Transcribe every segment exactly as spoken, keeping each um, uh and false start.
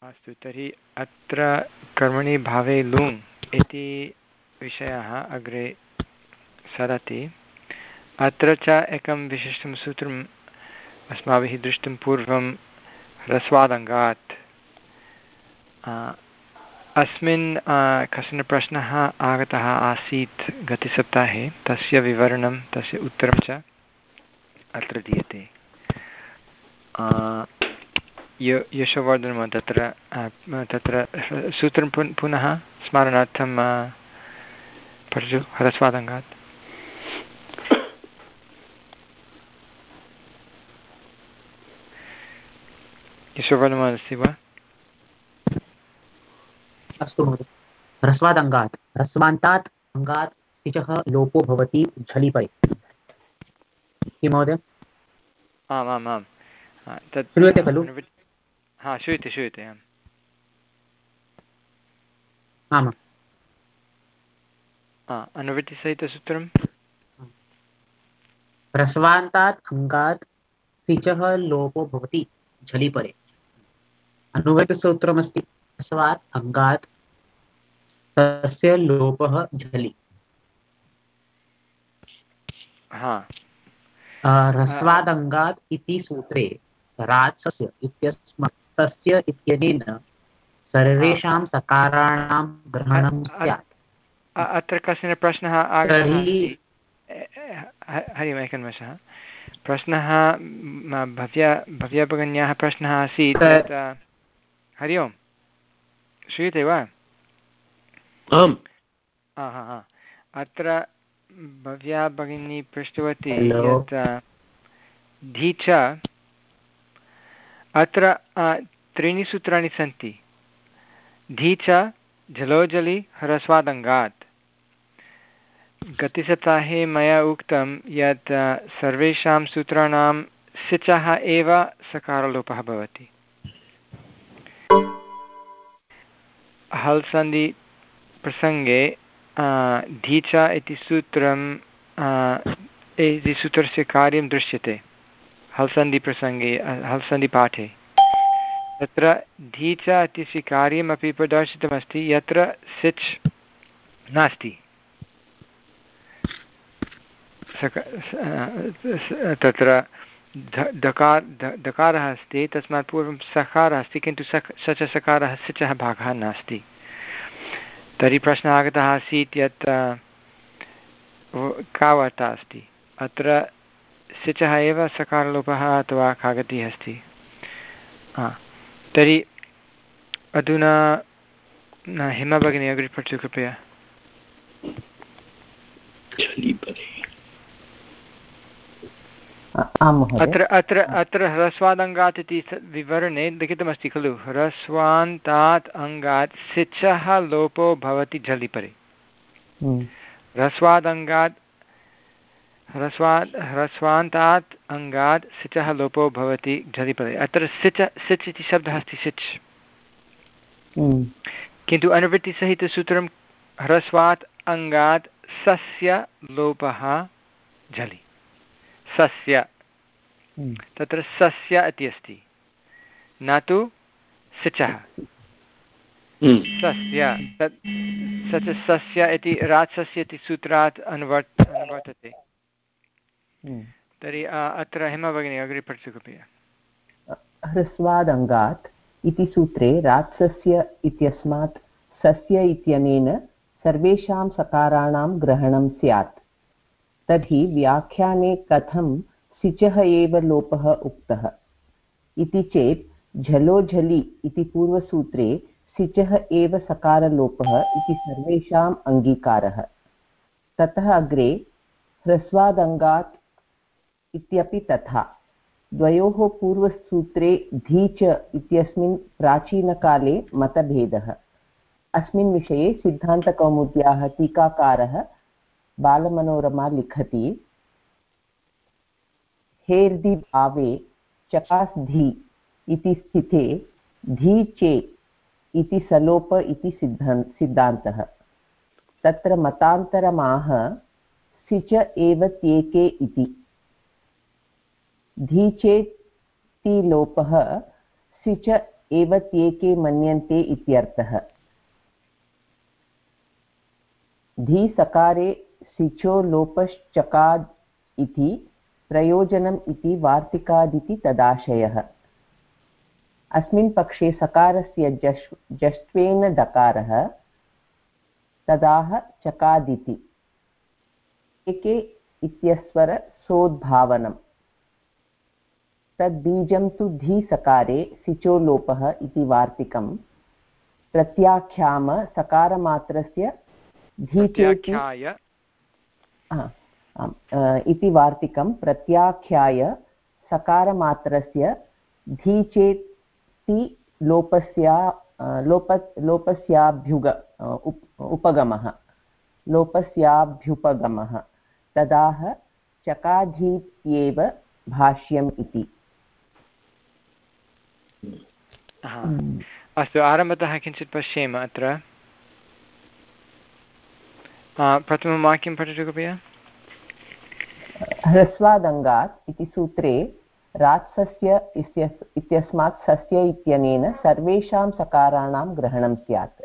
अस्तु, तर्हि अत्र कर्मणि भावे लुङ् इति विषयः अग्रे सरति। अत्र च एकं विशिष्टं सूत्रम् अस्माभिः दृष्टं पूर्वं ह्रस्वादङ्गात्। अस्मिन् कश्चन प्रश्नः आगतः आसीत् गतसप्ताहे, तस्य विवरणं तस्य उत्तरं च अत्र दीयते। य यशोवर्धनं तत्र तत्र सूत्रं पुन् पुनः स्मरणार्थं पठतु ह्रस्वादङ्गात्। यशोवर्धनम् अस्ति वा? अस्तु महोदय। ह्रस्वादङ्गात् ह्रस्वान्तात् अङ्गात् इचः लोपो भवति झलि परे। किं महोदय? आम् आम् आम् तत् श्रूयते खलु? हा श्रूयते श्रूयते आम् आम् अनुवृत्तिसहितसूत्रं ह्रस्वान्तात् अङ्गात् सिचः लोपो भवति झलि परे। अनुवृत्तिसूत्रमस्ति ह्रस्वात् अङ्गात् तस्य लोपः झलि। हा ह्रस्वादङ्गात् इति सूत्रे रात्सस्य इत्यस्मात् तस्य इत्यनेन सर्वेषां सकाराणां ग्रहणं स्यात्। अत्र कश्चन प्रश्नः आगतः अस्ति। हरि ओम् एकनिमेषः। प्रश्नः भव्या भव्याभगिन्याः प्रश्नः आसीत् यत् हरि ओम् श्रूयते वा? आम्। हा हा हा अत्र भव्या भगिनी पृष्टवती यत् धी च अत्र त्रीणि सूत्राणि सन्ति। धी च झलोझलि ह्रस्वादङ्गात्। गतसप्ताहे मया उक्तं यत् सर्वेषां सूत्राणां सिचः एव सकारलोपः भवति। हल् सन्धि प्रसङ्गे धी च इति सूत्रं इति सूत्रस्य कार्यं दृश्यते हल् सन्धि प्रसङ्गे हल् सन्धि पाठे। तत्र धी च इत्यस्य कार्यमपि प्रदर्शितमस्ति यत्र सिच् नास्ति। तत्र दकार दकारः अस्ति, तस्मात् पूर्वं सकारः अस्ति, किन्तु सः स च सकारः सिचः भागः नास्ति। तर्हि प्रश्नः आगतः आसीत् यत् का वार्ता अस्ति अत्र, सिचः एव सकारलोपः अथवा कागतिः अस्ति। तर्हि अधुना हेमा भगिनी अग्रे पठतु कृपया। अत्र अत्र अत्र ह्रस्वादङ्गात् इति विवरणे लिखितमस्ति खलु, ह्रस्वान्तात् अङ्गात् सिचः लोपो भवति झलि परे। ह्रस्वादङ्गात् ह्रस्वात् ह्रस्वान्तात् अङ्गात् सिचः लोपो भवति झलि परे। अत्र सिच सिच् इति शब्दः अस्ति सिच्, किन्तु अनुवृत्तिसहितसूत्रं ह्रस्वात् अङ्गात् सस्य लोपः झलि। सस्य तत्र सस्य इति अस्ति, न तु सिचः। सस्य तत् स च सस्य इति रात्सस्य इति सूत्रात् अनुवर्त अनुवर्तते। तर्हि अत्र हेमा भगिनी अग्रे पठतु कृपया। ह्रस्वादङ्गात् इति सूत्रे रात्सस्य इत्यस्मात् सस्य इत्यनेन सर्वेषां सकाराणां ग्रहणं स्यात्। तर्हि व्याख्याने कथं सिचः एव लोपः उक्तः इति चेत् झलो झलि इति पूर्वसूत्रे सिचः एव सकारलोपः इति सर्वेषाम् अङ्गीकारः। ततः अग्रे ह्रस्वादङ्गात् इत्यपि तथा। द्वयोः पूर्वसूत्रे धी च इत्यस्मिन् प्राचीनकाले मतभेदः। अस्मिन् विषये सिद्धान्तकौमुद्याः टीकाकारः बालमनोरमा लिखति, हेर्दि भावे चकास् धी इति स्थिते धी चे इति सलोप इति सिद्धान्तः। तत्र मतान्तरमाह सिच एव त्येके इति। धी चेति लोपः सिच एव त्येके मन्यन्ते इत्यर्थः। धी सकारे सिचो लोपश्चकाद् इति प्रयोजनम् इति वार्तिकादिति तदाशयः। अस्मिन् पक्षे सकारस्य जश् जष्ट्वेन दकारः तदाह चकादिति एके इत्यस्वर सोद्भावनम्। तद्बीजं तु धी सकारे सिचो लोपः इति वार्तिकं प्रत्याख्याम सकारमात्रस्य धीचेति इति वार्तिकं प्रत्याख्याय सकारमात्रस्य धीचेति लोपस्या लोप लोपस्याभ्युग उप, उपगमः लोपस्याभ्युपगमः तदाह चकाधीत्येव भाष्यम् इति। अस्तु, आरम्भतः किञ्चित् पश्येम। अत्र प्रथमं वाक्यं पठतु कृपया। ह्रस्वादङ्गात् इति सूत्रे रात्सस्य इत्यस्मात् सस्य इत्यनेन सर्वेषां सकाराणां ग्रहणं स्यात्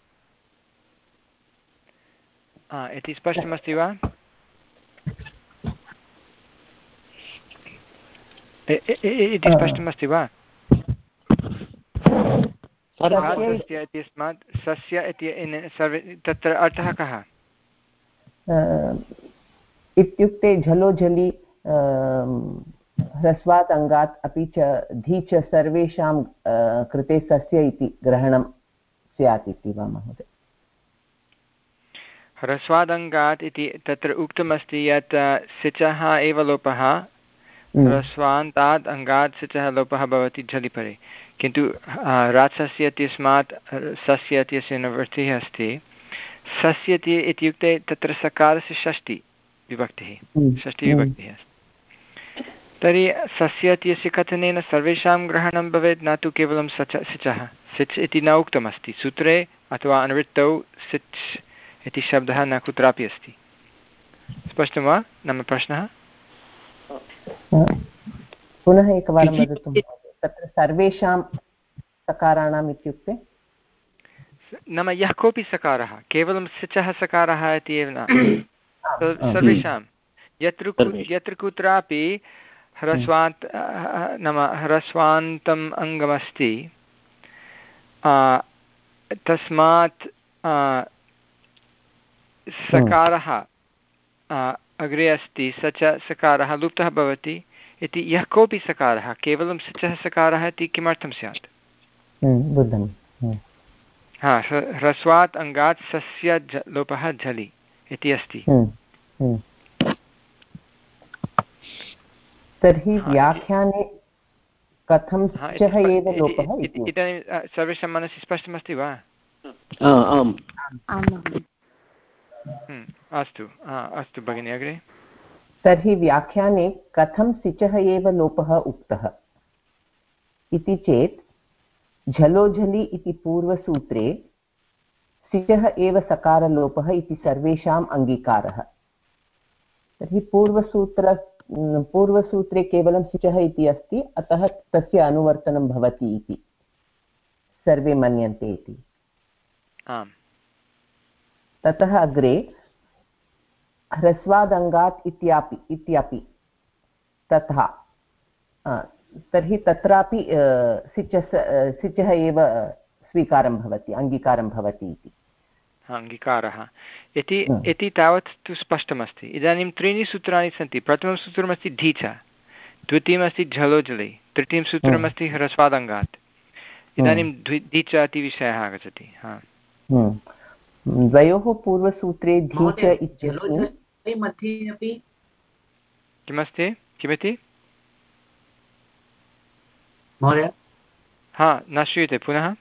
इति स्पष्टमस्ति वा? इति स्पष्टमस्ति वा? रात्सस्य इत्यस्मात् सस्य इति सर्वे, तत्र अर्थः कः? इत्युक्ते झलो झलि ह्रस्वात् अङ्गात् अपि च धी च सर्वेषां कृते सस्य इति ग्रहणं स्यात् इति वा महोदय? ह्रस्वादङ्गात् इति तत्र उक्तमस्ति यत् सिचः एव लोपः, ह्रस्वान्तात् अङ्गात् सिचः लोपः भवति झलिपरे, किन्तु रात्सस्य इत्यस्मात् सस्य इत्यस्य निवृत्तिः अस्ति। सस्य इत्युक्ते तत्र सकारस्य षष्टि विभक्तिः षष्टिविभक्तिः अस्ति। तर्हि सस्य इत्यस्य कथनेन सर्वेषां ग्रहणं भवेत्, न तु केवलं सच सिचः। सिच् इति न उक्तमस्ति सूत्रे अथवा अनुवृत्तौ सिच् इति शब्दः न कुत्रापि अस्ति। स्पष्टं वा? नाम प्रश्नः पुनः एकवारं वदतु। तत्र सर्वेषां सकाराणाम् इत्युक्ते नाम यः कोऽपि सकारः, केवलं सिचः सकारः इति एव न, सर्वेषां यत्र यत्र कुत्रापि ह्रस्वात् नाम ह्रस्वान्तम् अङ्गमस्ति तस्मात् सकारः अग्रे अस्ति, स च सकारः लुप्तः भवति इति। यः कोऽपि सकारः केवलं सिचः सकारः इति किमर्थं स्यात्? हा, ह्रस्वात् अङ्गात् सस्य ज लोपः झलि इति अस्ति। तर्हि व्याख्याने कथं सिचः एव लोपः इति इदानीं सर्वेषां मनसि स्पष्टमस्ति वा? आम्। अस्तु अस्तु भगिनि, अग्रे। तर्हि व्याख्याने कथं सिचः एव लोपः उक्तः इति चेत् झलोझलि इति पूर्वसूत्रे सिचः एव सकारलोपः इति सर्वेषाम् अङ्गीकारः। तर्हि पूर्वसूत्र पूर्वसूत्रे केवलं सिचः इति अस्ति, अतः तस्य अनुवर्तनं भवति इति सर्वे मन्यन्ते इति। आम्। ततः अग्रे ह्रस्वादङ्गात् इत्यापि इत्यपि तथा, तर्हि तत्रापि सिचः सिचः एव स्वीकारं भवति, अङ्गीकारं भवति इति अङ्गीकारः इति इति तावत् तु स्पष्टमस्ति। इदानीं त्रीणि सूत्राणि सन्ति। प्रथमं सूत्रमस्ति धीच, द्वितीयमस्ति झलोझलि, तृतीयं सूत्रमस्ति ह्रस्वादङ्गात्। इदानीं द्वि धीच इति विषयः आगच्छति। हा, द्वयोः पूर्वसूत्रे धीच इत्यस्य मध्ये अपि किमस्ति किमिति महोदय? हा, न श्रूयते, पुनः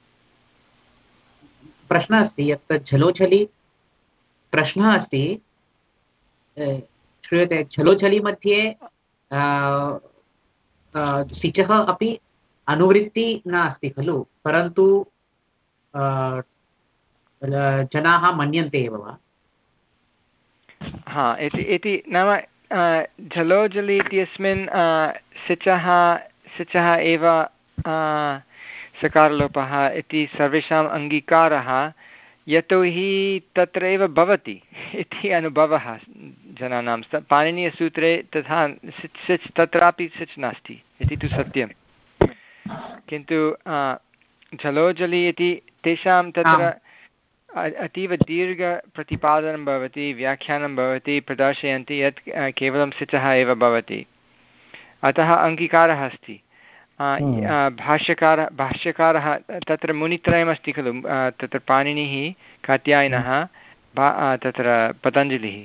प्रश्नः अस्ति यत् झलोझलि प्रश्नः अस्ति, श्रूयते? झलोझलि मध्ये सिचः अपि अनुवृत्ति नास्ति खलु, परन्तु जनाः मन्यन्ते एव वा? हा, इति इति नाम झलोझलि इत्यस्मिन् सिचः सिचः एव सकारलोपः इति सर्वेषाम् अङ्गीकारः यतोहि तत्रैव भवति इति अनुभवः जनानां पाणिनीयसूत्रे तथा सिच् सिच् तत्रापि सिच् नास्ति इति तु सत्यं किन्तु झलोझलि इति तेषां तत्र अतीव दीर्घप्रतिपादनं भवति व्याख्यानं भवति प्रदर्शयन्ति यत् केवलं सिचः एव भवति अतः अङ्गीकारः अस्ति भाष्यकारः भाष्यकारः तत्र मुनित्रयमस्ति खलु तत्र पाणिनिः कात्यायनः तत्र पतञ्जलिः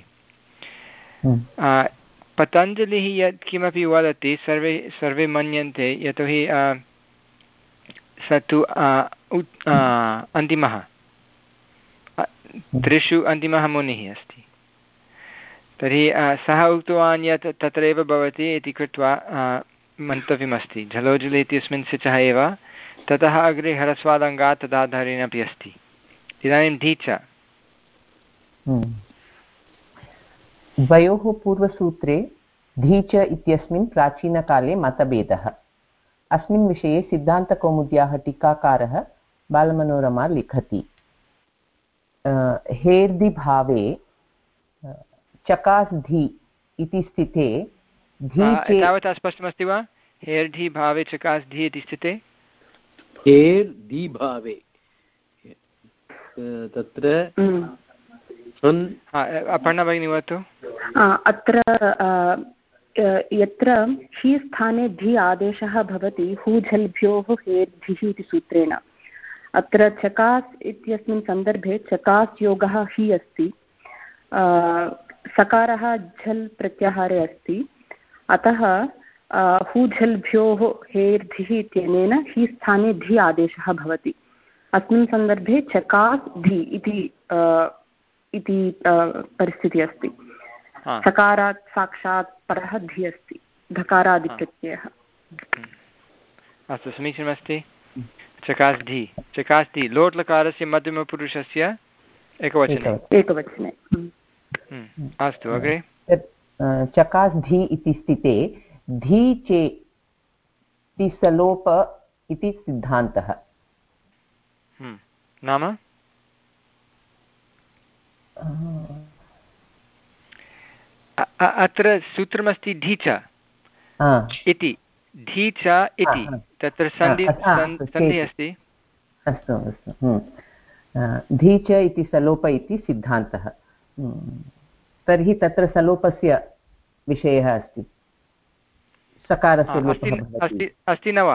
पतञ्जलिः यत् किमपि वदति सर्वे सर्वे मन्यन्ते यतोहि स तु अन्तिमः त्रिषु अन्तिमः मुनिः अस्ति तर्हि सः उक्तवान् यत् तत्रैव भवति इति कृत्वा मन्तव्यमस्ति झलोझलि इत्यस्मिन् सिचः एव ततः अग्रे ह्रस्वादङ्गात् तदाधारेण अपि अस्ति इदानीं ढीच द्वयोः पूर्वसूत्रे धीच इत्यस्मिन् प्राचीनकाले मतभेदः अस्मिन् विषये सिद्धान्तकौमुद्याः टीकाकारः बालमनोरमा लिखति हेर्दिभावे चकास् धी इति स्थिते तावत् स्पष्टमस्ति वा हेर्धि भावे चकास् धी इति स्थिते हेर्धि भावे तत्र अपर्णा भगिनी वदतु अत्र यत्र हि स्थाने धि आदेशः भवति हूझल्भ्योः हेर्धिः इति सूत्रेण अत्र चकास् इत्यस्मिन् सन्दर्भे चकास् योगः हि अस्ति सकारः झल् प्रत्याहारे अस्ति अतः हूझल्भ्योः हेर्धिः इत्यनेन हि स्थाने धि आदेशः भवति अस्मिन् सन्दर्भे चकास् धि इति इति परिस्थितिः अस्ति सकारात् साक्षात् परः धि अस्ति धकारादिप्रत्ययः अस्तु समीचीनमस्ति चकास् धि चकास् धि लोट् लकारस्य मध्यमपुरुषस्य एकवचने एकवचने अस्तु अग्रे चकास् धी इति स्थिते धी चेति सलोप इति सिद्धान्तः नाम अत्र सूत्रमस्ति ढीच इति ढीच इति तत्र सन्धि सन्धिः अस्ति अस्तु अस्तु ढीच इति सलोप इति सिद्धान्तः तर्हि तत्र सलोपस्य विषयः अस्ति सकारस्य लोपः भवति अस्ति न वा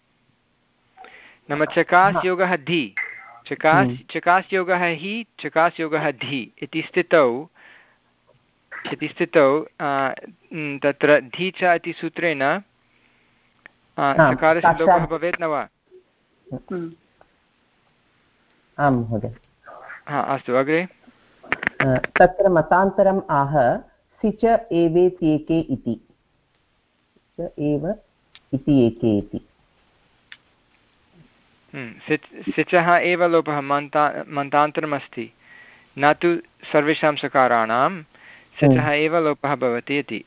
नाम चकास् योगः धि चकास् चकास् योगः हि चकास् योगः धि इति स्थितौ इति स्थितौ तत्र धि च इति सूत्रेण सकारस्य लोपः भवेत् न वा आं महोदय हा अस्तु अग्रे तत्र मतान्तरम् आह सिच एवेत्येके इति एव इति एके इति सिचः एव लोपः मन्ता मन्तान्तरमस्ति न तु सर्वेषां सकाराणां सिचः एव लोपः भवति इति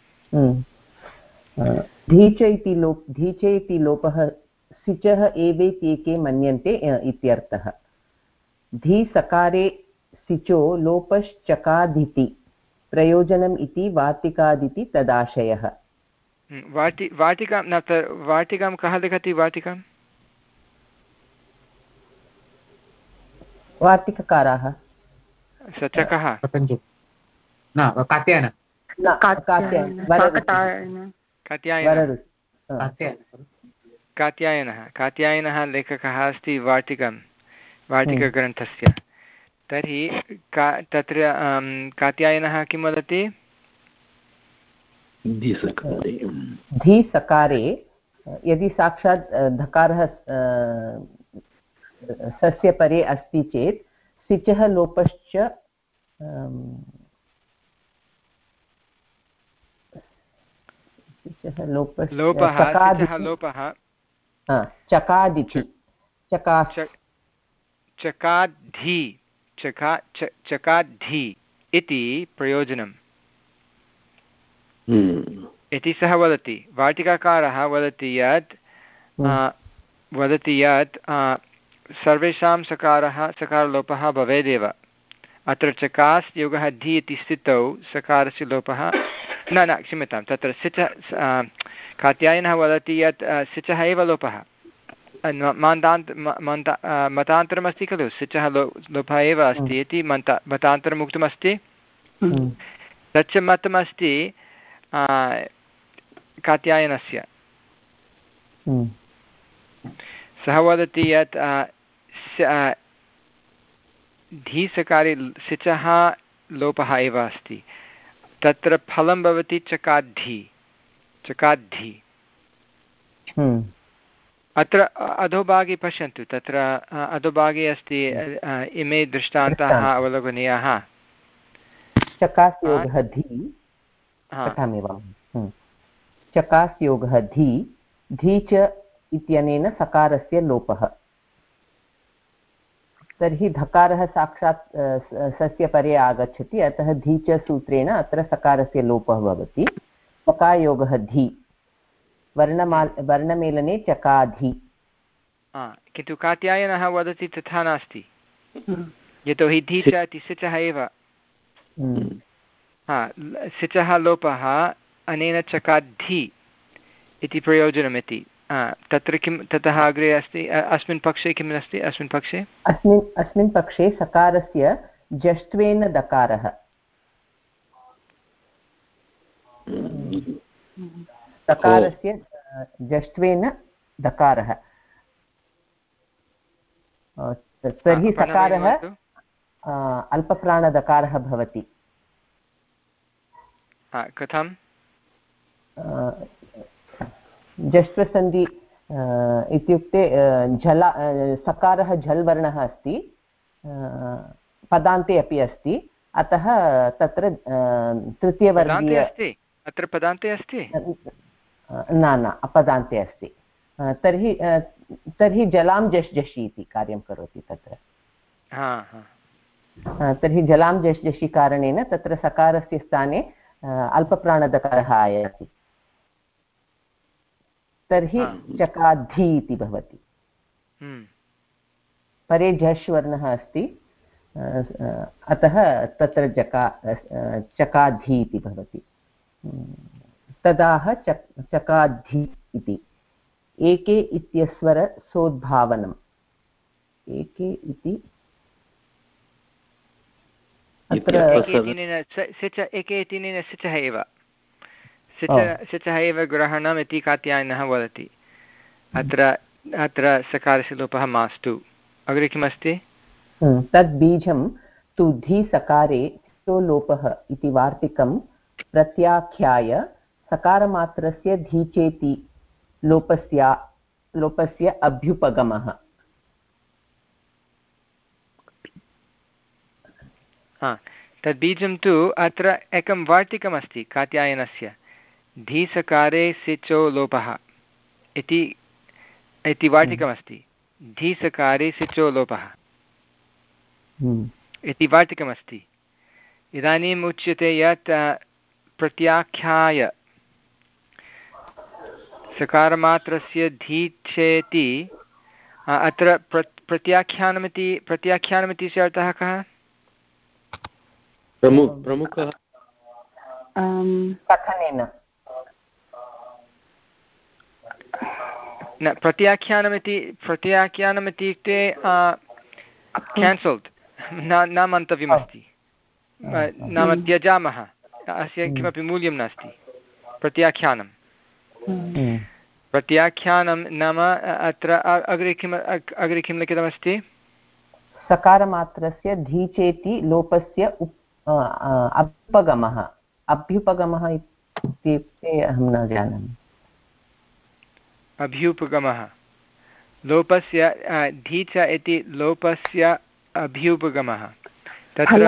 धीच इति लोप धीच इति लोपः सिचः एवेत्येके मन्यन्ते इत्यर्थः धी सकारे सिचो लोपश्चकादिति प्रयोजनम् इति वार्तिकादिति तदाशयः वाटि वाटिकां न वाटिकां कः लिखति वाटिकां वार्तिककाराः स च कः कात्यायनः कात्यायनः लेखकः अस्ति वाटिकां वाटिकग्रन्थस्य तर्हि का तत्र कात्यायनः किं वदति धी सकारे यदि साक्षात् धकारः सस्य परे अस्ति चेत् सिचः लोपश्च लोपः चकादिति चकाद्धि चका चकाद्धि इति प्रयोजनम् इति सः वदति वाटिकाकारः वदति यत् वदति यत् सर्वेषां सकारः सकारलोपः भवेदेव। अत्र चकास् योगः धि इति स्थितौ सकारस्य लोपः न न क्षम्यतां, तत्र सिच कात्यायनः वदति यत् सिचः एव लोपः। मन्तान्त मन्त मतान्तरमस्ति खलु, सिचः लो लोपः एव अस्ति इति मन्त मतान्तरम् उक्तमस्ति। तच्च मतमस्ति कात्यायनस्य। सः वदति यत् धीसकारे सिचः लोपः एव अस्ति, तत्र फलं भवति चकाद्धि चकाद्धि। अत्र अधोभागे पश्यन्तु, तत्र अधोभागे अस्ति इमे दृष्टान्ताः अवलोकनीयाः। चकास्योगः धि पठामि वा? चकास्योगः धि धि च इत्यनेन सकारस्य लोपः। तर्हि धकारः साक्षात् सस्य परे आगच्छति, अतः धि च सूत्रेण अत्र सकारस्य लोपः भवति। चकायोगः धि, वर्णमाल वर्णमेलने चकाधि। किन्तु कात्यायनः वदति तथा नास्ति, यतोहि धि च इति सिचः एव। हा, सिचः लोपः अनेन चकाद्धि इति प्रयोजनमिति। तत्र किं ततः अग्रे अस्ति, अस्मिन् पक्षे किम् अस्ति? अस्मिन् पक्षे अस्मिन् अस्मिन् पक्षे सकारस्य जष्ट्वेन दकारः, सकारस्य जष्ट्वेन दकारः, तर्हि सकारः अल्पप्राणदकारः भवति। कथं? जष्ट्वसन्धि इत्युक्ते झला सकारः झल् वर्णः अस्ति, पदान्ते अपि अस्ति, अतः तत्र तृतीयवर्गीय अस्ति। अत्र पदान्ते अस्ति? न न अपदान्ते अस्ति। तर्हि तर्हि जलां जश् जषि इति कार्यं करोति तत्र। तर्हि जलां जश् जषि कारणेन तत्र सकारस्य स्थाने अल्पप्राणदकारः आयाति। तर्हि चकाद्धि इति भवति। परे झष् वर्णः अस्ति, अतः तत्र जका चकाद्धि इति भवति। तदाह चक् चकाद्धि इति। एके इत्यस्वर सोद्भावनम्। एके इति अत्र एके इत्यनेन सिचः एव सिचः एव ग्रहणम् इति कात्यायनः वदति। अत्र अत्र सकारस्य लोपः मास्तु। अग्रे किमस्ति? तद् बीजं तु धि सकारे तो लोपः इति वार्तिकं प्रत्याख्याय सकारमात्रस्य धि चेति लोपस्य लोपस्य अभ्युपगमः। हा, तद् बीजं तु अत्र एकं वार्तिकमस्ति कात्यायनस्य, धीसकारे सिचो लोपः इति इति वार्तिकमस्ति। धीसकारे सिचो लोपः इति वार्तिकमस्ति। इदानीम् उच्यते यत् प्रत्याख्याय सकारमात्रस्य धी चेति, अत्र प्र प्रत्याख्यानमिति प्रत्याख्यानमिति अर्थः कः? प्रमुखः कथनेन न, प्रत्याख्यानमिति प्रत्याख्यानमिति इत्युक्ते केन्सल्ड् न न मन्तव्यमस्ति, नाम त्यजामः, अस्य किमपि मूल्यं नास्ति। प्रत्याख्यानं प्रत्याख्यानं नाम अत्र अग्रे किम् अग्रे किं लिखितमस्ति? सकारमात्रस्य धी चेति लोपस्य अभ्युपगमः। अभ्युपगमः इत्युक्ते अहं न जानामि। अभ्युपगमः लोपस्य धी च इति लोपस्य अभ्युपगमः। तत्र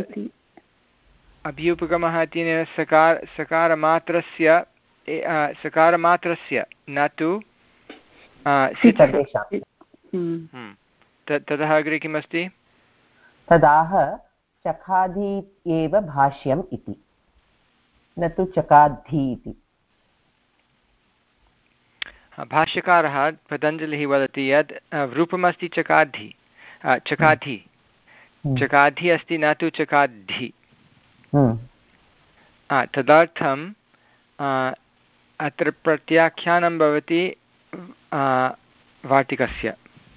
अभ्युपगमः इत्यनेन सकार सकारमात्रस्य सकारमात्रस्य न तु ततः अग्रे किमस्ति? तदाह चखाधि एव भाष्यम् इति, न तु चकाद्धि इति। भाष्यकारः पतञ्जलिः वदति यत् रूपमस्ति चकाद्धि चकाधि चकाधि अस्ति न तु चकाद्धि। तदर्थं अत्र प्रत्याख्यानं भवति वार्तिकस्य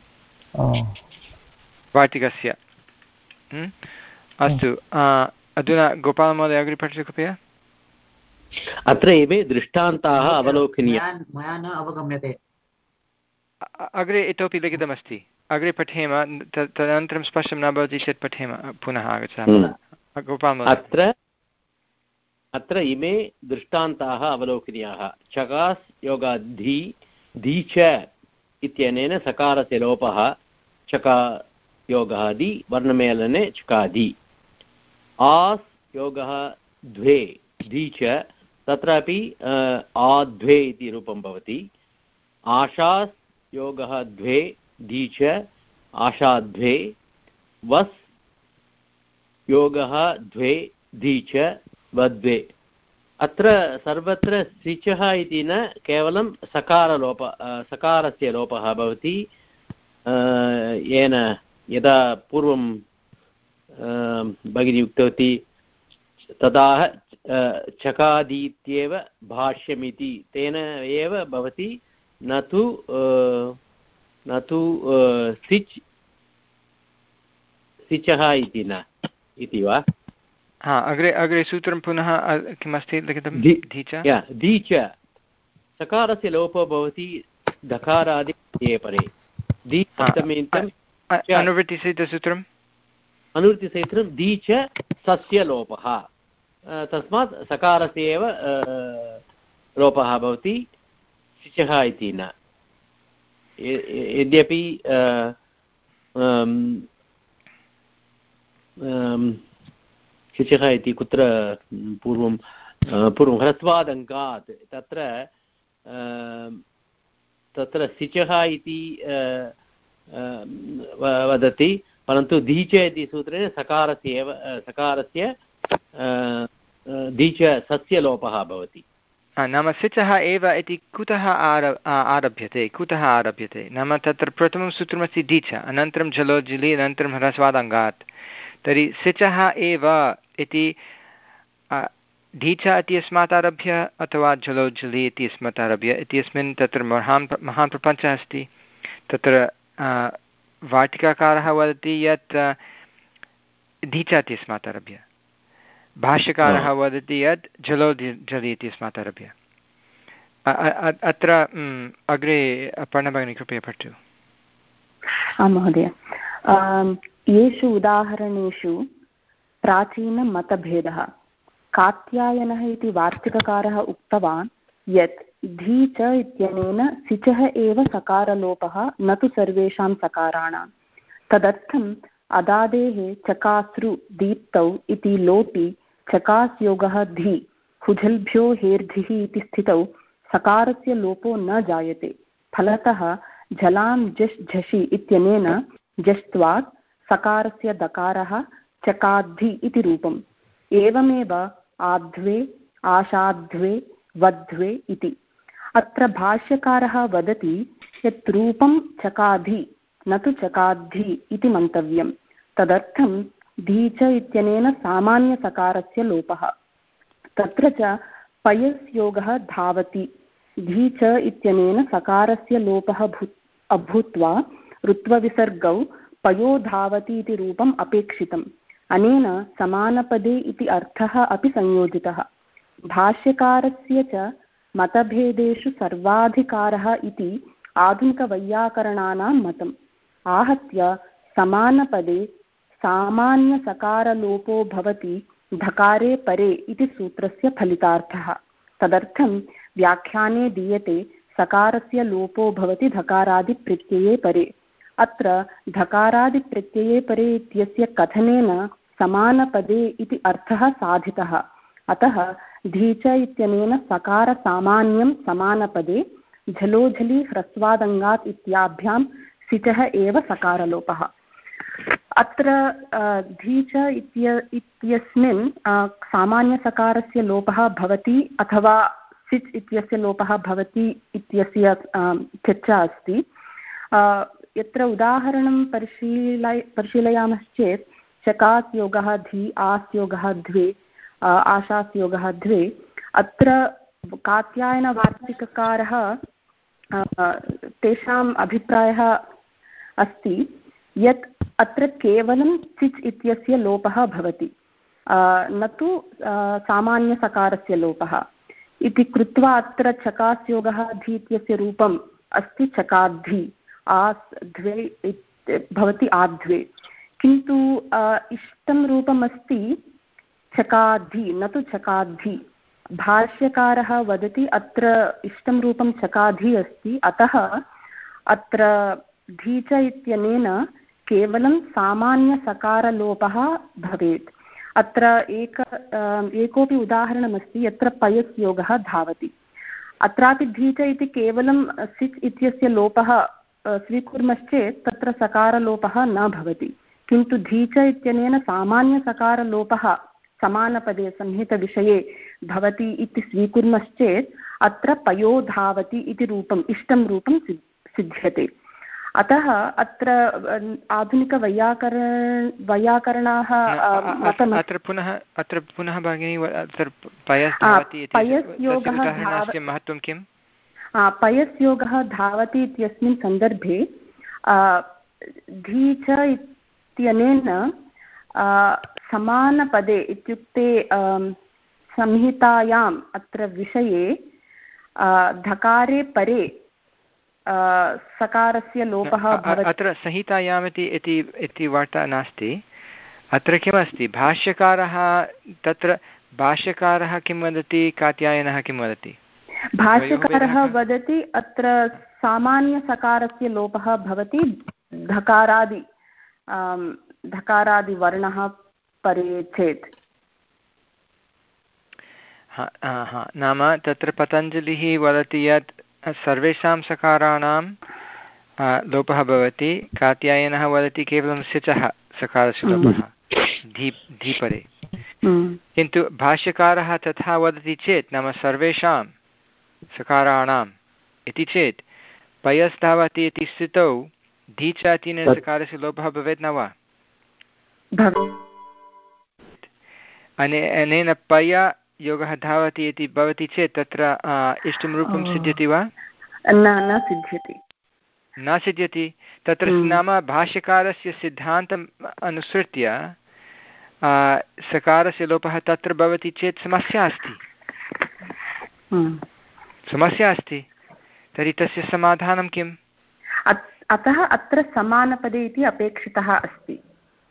वार्तिकस्य अस्तु। अधुना गोपालमहोदय अग्रे पठतु कृपया। अत्र एव दृष्टान्ताः अवलोकनीयाः। मया न अवगम्यते। अग्रे इतोपि लिखितमस्ति, अग्रे पठेम, तदनन्तरं स्पष्टं न भवति चेत् पठेम, पुनः आगच्छामः। गोपालमहोदय। अत्र अत्र इमे दृष्टान्ताः अवलोकनीयाः। चकास् योगाद्धि धी च इत्यनेन सकारस्य लोपः चका योगादि वर्णमेलने चकादि। आस् योगः द्वे धी च तत्रापि आद्वे इति रूपं भवति। आशास् योगः द्वे धी च आशाद्वे। वस् योगः द्वे धी च वद्वे। अत्र सर्वत्र सिचः इति न केवलं सकारलोप सकारस्य लोपः भवति। येन यदा पूर्वं भगिनी उक्तवती तदा चकादीत्येव भाष्यमिति तेन एव भवति, न तु न तु सिच् सिचः इति न इति वा? हा, अग्रे अग्रे सूत्रं पुनः किमस्ति लिखितं? धी च धी च सकारस्य लोपो भवति धकारादि परे। धी अनुवृत्तिसहितसूत्रम् अनुवृत्तिसहितं धी च सस्य लोपः, तस्मात् सकारस्य एव लोपः भवति, सिचः इति न। यद्यपि सिचः इति कुत्र पूर्वं पूर्वं ह्रस्वादङ्गात् तत्र तत्र सिचः इति वदति, परन्तु धीच इति सूत्रेण सकारस्य एव सकारस्य धीच सस्य लोपः भवति। नाम सिचः एव इति कुतः आर आरभ्यते कुतः आरभ्यते नाम तत्र प्रथमं सूत्रमस्ति धीच, अनन्तरं जलोज्जलि, अनन्तरं ह्रस्वादङ्गात्। तर्हि सिचः एव इति धीच इत्यस्मात् आरभ्य अथवा जलोज्जलि इत्यस्मात् आरभ्य इत्यस्मिन् तत्र महान् महान् प्रपञ्चः अस्ति। तत्र वार्तिकाकारः वदति यत् धीच इत्यस्मात् आरभ्य, भाष्यकारः वदति यत् जलोज्जलि इत्यस्मात् आरभ्य। अत्र अग्रे पर्णभगिनी कृपया पठतु। आं महोदय। येषु उदाहरणेषु प्राचीनमतभेदः। कात्यायनः इति वार्तिककारः उक्तवान् यत् धी च इत्यनेन सिचः एव सकारलोपः, न तु सर्वेषां सकाराणां। तदर्थम् अदादेः चकास्रु दीप्तौ इति लोटि चकास् योगः धी हुझल्भ्यो हेर्धिः इति स्थितौ सकारस्य लोपो न जायते। फलतः झलां झष् झषि इत्यनेन झष्ट्वात् सकारस्य दकारः चकाद्धि इति रूपम्। एवमेव आध्वे आशाध्वे वध्वे इति। अत्र भाष्यकारः वदति यत् रूपं चकाधि न तु चकाद्धि इति मन्तव्यम्। तदर्थं धी च इत्यनेन सामान्यसकारस्य लोपः। तत्र च पयस् योगः धावति। धी च इत्यनेन सकारस्य लोपः भू अभूत्वा ऋत्वविसर्गौ पयो धावति इति रूपम् अपेक्षितम्। अनेन समानपदे इति अर्थः अपि संयोजितः। भाष्यकारस्य च मतभेदेषु सर्वाधिकारः इति आधुनिकवैयाकरणानां मतम्। आहत्य समानपदे सामान्यसकारलोपो भवति धकारे परे इति सूत्रस्य फलितार्थः। तदर्थं व्याख्याने दीयते सकारस्य लोपो भवति धकारादिप्रत्यये परे। अत्र धकारादिप्रत्यये परे इत्यस्य कथनेन समानपदे इति अर्थः साधितः। अतः धी च इत्यनेन सकारसामान्यं समानपदे, झलोझलि ह्रस्वादङ्गात् इत्याभ्यां सिचः एव सकारलोपः। अत्र धी च इत्य इत्यस्मिन् सामान्यसकारस्य लोपः भवति अथवा सिच् इत्यस्य लोपः भवति इत्यस्य चर्चा अस्ति। यत्र उदाहरणं परिशीलय परिशीलयामश्चेत् चकास् योगः धि, आस् योगः द्वे, आशास् योगः द्वे, अत्र कात्यायनवार्तिककारः तेषाम् अभिप्रायः अस्ति यत् अत्र केवलं चिच् इत्यस्य लोपः भवति, न तु सामान्यसकारस्य लोपः इति कृत्वा अत्र चकास् योगः धि इत्यस्य रूपम् अस्ति चकाद्धि, आस् द्वे भवति आद्वे, किन्तु इष्टं रूपम् अस्ति चकाद्धि न तु चकाद्धि। भाष्यकारः वदति अत्र इष्टं रूपं चकाधि अस्ति, अतः अत्र धीच इत्यनेन केवलं सामान्यसकारलोपः भवेत्। अत्र एक एकोपि उदाहरणमस्ति यत्र पयस् योगः धावति, अत्रापि धीच इति केवलं सिच् इत्यस्य लोपः स्वीकुर्मश्चेत् तत्र सकारलोपः न भवति, किन्तु धीच इत्यनेन सामान्यसकारलोपः समानपदे संहितविषये भवति इति स्वीकुर्मश्चेत् अत्र पयो धावति इति रूपम् इष्टं रूपं सिद्ध्यते। अतः अत्र आधुनिकवैयाकरण वैयाकरणाः अत्र पुनः अत्र पुनः भगिनी अत्र पयस् धावति इति उदाहरणस्य महत्त्वं किम्? पयस् योगः धावति इत्यस्मिन् सन्दर्भे धीच इत्यनेन समानपदे इत्युक्ते संहितायाम् अत्र विषये धकारे परे सकारस्य लोपः भवति। अत्र संहितायाम् इति इति वार्ता नास्ति, अत्र किमस्ति भाष्यकारः तत्र भाष्यकारः किं वदति, कात्यायनः किं वदति? भाष्यकारः वदति अत्र सामान्यसकारस्य लोपः भवति धकारादि धकारादिवर्णः परे चेत्। नाम तत्र पतञ्जलिः वदति यत् सर्वेषां सकाराणां लोपः भवति, कात्यायनः वदति केवलं सिचः सकारस्य लोपः धी धीपरे, किन्तु भाष्यकारः तथा वदति चेत् नाम सर्वेषां सकाराणाम् इति चेत् पयस् धावति इति स्थितौ धीच इत्यनेन सकारस्य लोपः भवेत् न वा? अनेन पय योगः धावति इति भवति चेत् तत्र इष्टं रूपं सिद्ध्यति वा? न न सिद्ध्यति न सिद्ध्यति तत्र नाम भाष्यकारस्य सिद्धान्तम् अनुसृत्य सकारस्य लोपः तत्र भवति चेत् समस्या अस्ति समस्या अस्ति तर्हि तस्य समाधानं किम्? अतः अत्र समानपदे इति अपेक्षितः अस्ति।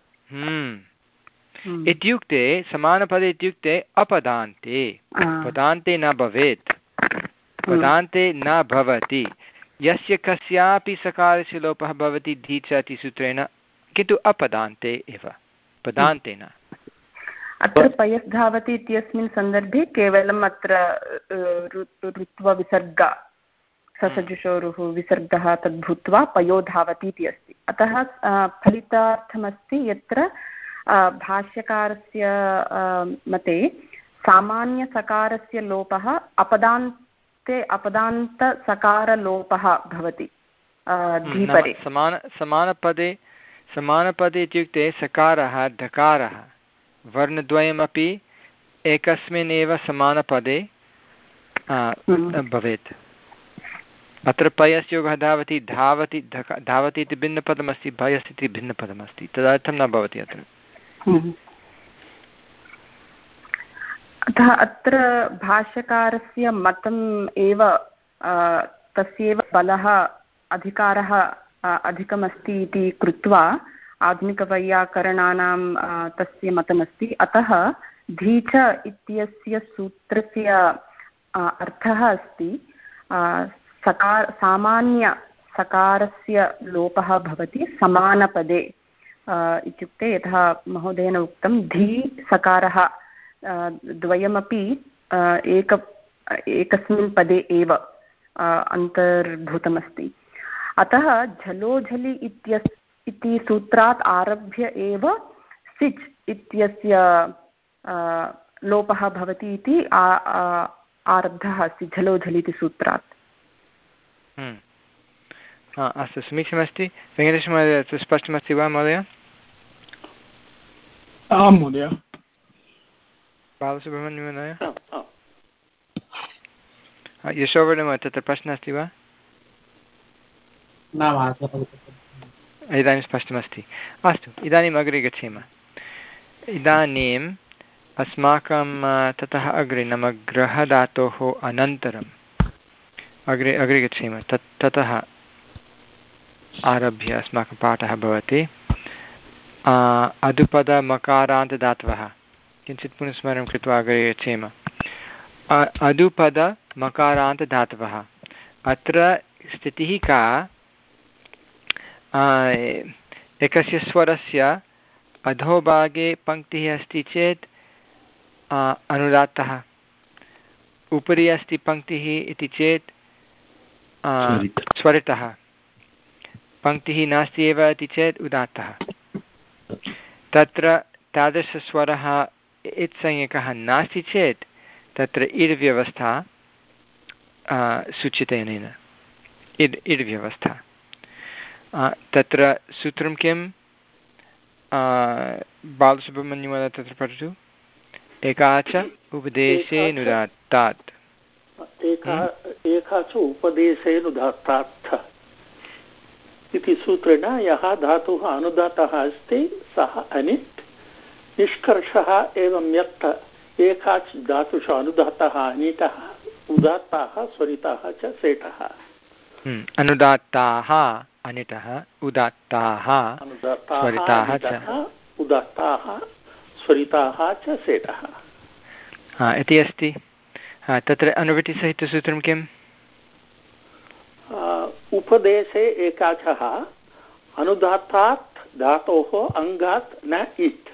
इत्युक्ते समानपदे इत्युक्ते अपदान्ते, पदान्ते न भवेत्, पदान्ते न भवति, यस्य कस्यापि सकारस्य लोपः भवति धीच इति सूत्रेण, किन्तु अपदान्ते एव, पदान्ते न। अत्र पयस् धावति इत्यस्मिन् सन्दर्भे केवलम् अत्र ऋत्वविसर्ग ससजुषोरुः विसर्गः तद्भूत्वा पयो धावति इति अस्ति। अतः फलितार्थमस्ति यत्र भाष्यकारस्य मते सामान्यसकारस्य लोपः अपदान्ते अपदान्तसकारलोपः भवति धीपरे। समान समानपदे समानपदे इत्युक्ते सकारः धकारः वर्णद्वयमपि एकस्मिन् एव समानपदे भवेत्। अत्र पयस् योगः धावति धावति धावति इति भिन्नपदमस्ति, भयस् इति भिन्नपदमस्ति, तदर्थं न भवति अत्र। अतः अत्र भाष्यकारस्य मतम् एव तस्यैव बलः अधिकारः अधिकमस्ति इति कृत्वा आधुनिकवैयाकरणानां तस्य मतमस्ति। अतः धीच इत्यस्य सूत्रस्य अर्थः अस्ति सकार सामान्य सकारस्य लोपः भवति समानपदे, इत्युक्ते यथा महोदयेन उक्तं धी सकारः द्वयमपि एक एकस्मिन् पदे एव अन्तर्भूतमस्ति। अतः झलोझलि इत्यस् इति सूत्रात् आरभ्य एव सिच् इत्यस्य लोपः भवति इति आरब्धः अस्ति झलो झल् इति सूत्रात्। अस्तु, समीचीनमस्ति। वेङ्कटेशमहोदय, स्पष्टमस्ति वा महोदय? आं महोदय। बालसुब्रह्मण्यमहोदय, यशोवर्णमहोदय, तत्र प्रश्नः अस्ति वा? इदानीं स्पष्टमस्ति। अस्तु, इदानीम् अग्रे गच्छेम। इदानीम् अस्माकं ततः अग्रे नाम ग्रहधातोः अनन्तरम् अग्रे अग्रे गच्छेम। तत् ततः आरभ्य अस्माकं पाठः भवति अदुपदमकारान्तदातवः। किञ्चित् पुनस्मरणं कृत्वा अग्रे गच्छेम। अदुपदमकारान्तदातवः, अत्र स्थितिः का? एकस्य स्वरस्य अधोभागे पङ्क्तिः अस्ति चेत् अनुदात्तः, उपरि अस्ति पङ्क्तिः इति चेत् स्वरितः, पङ्क्तिः नास्ति एव इति चेत् उदात्तः। तत्र तादृशस्वरः इत्संज्ञकः नास्ति चेत् तत्र इड् व्यवस्था सूच्यते अनेन, इड् इड् व्यवस्था। तत्र सूत्रं किं? बालसुब्रह्मण्यमहोदय तत्र पठतु। एका च उपदेशेनुदात्तात्, एका च उपदेशेनुदात्तात् इति सूत्रेण यः धातुः अनुदातः अस्ति सः अनिट्, निष्कर्षः एवं यत् एकाच धातुषु अनुदातः अनिटः, उदात्ताः स्वरिताः च सेटः। अनुदात्ताः अनिटः, उदात्ताः स्वरिताः च उदात्ताः स्वरिताः च सेटः इति अस्ति। तत्र अनुवृत्तिसहितसूत्रं किम्? उपदेशे एकाचः अनुदात्तात् धातोः अङ्गात् न इत्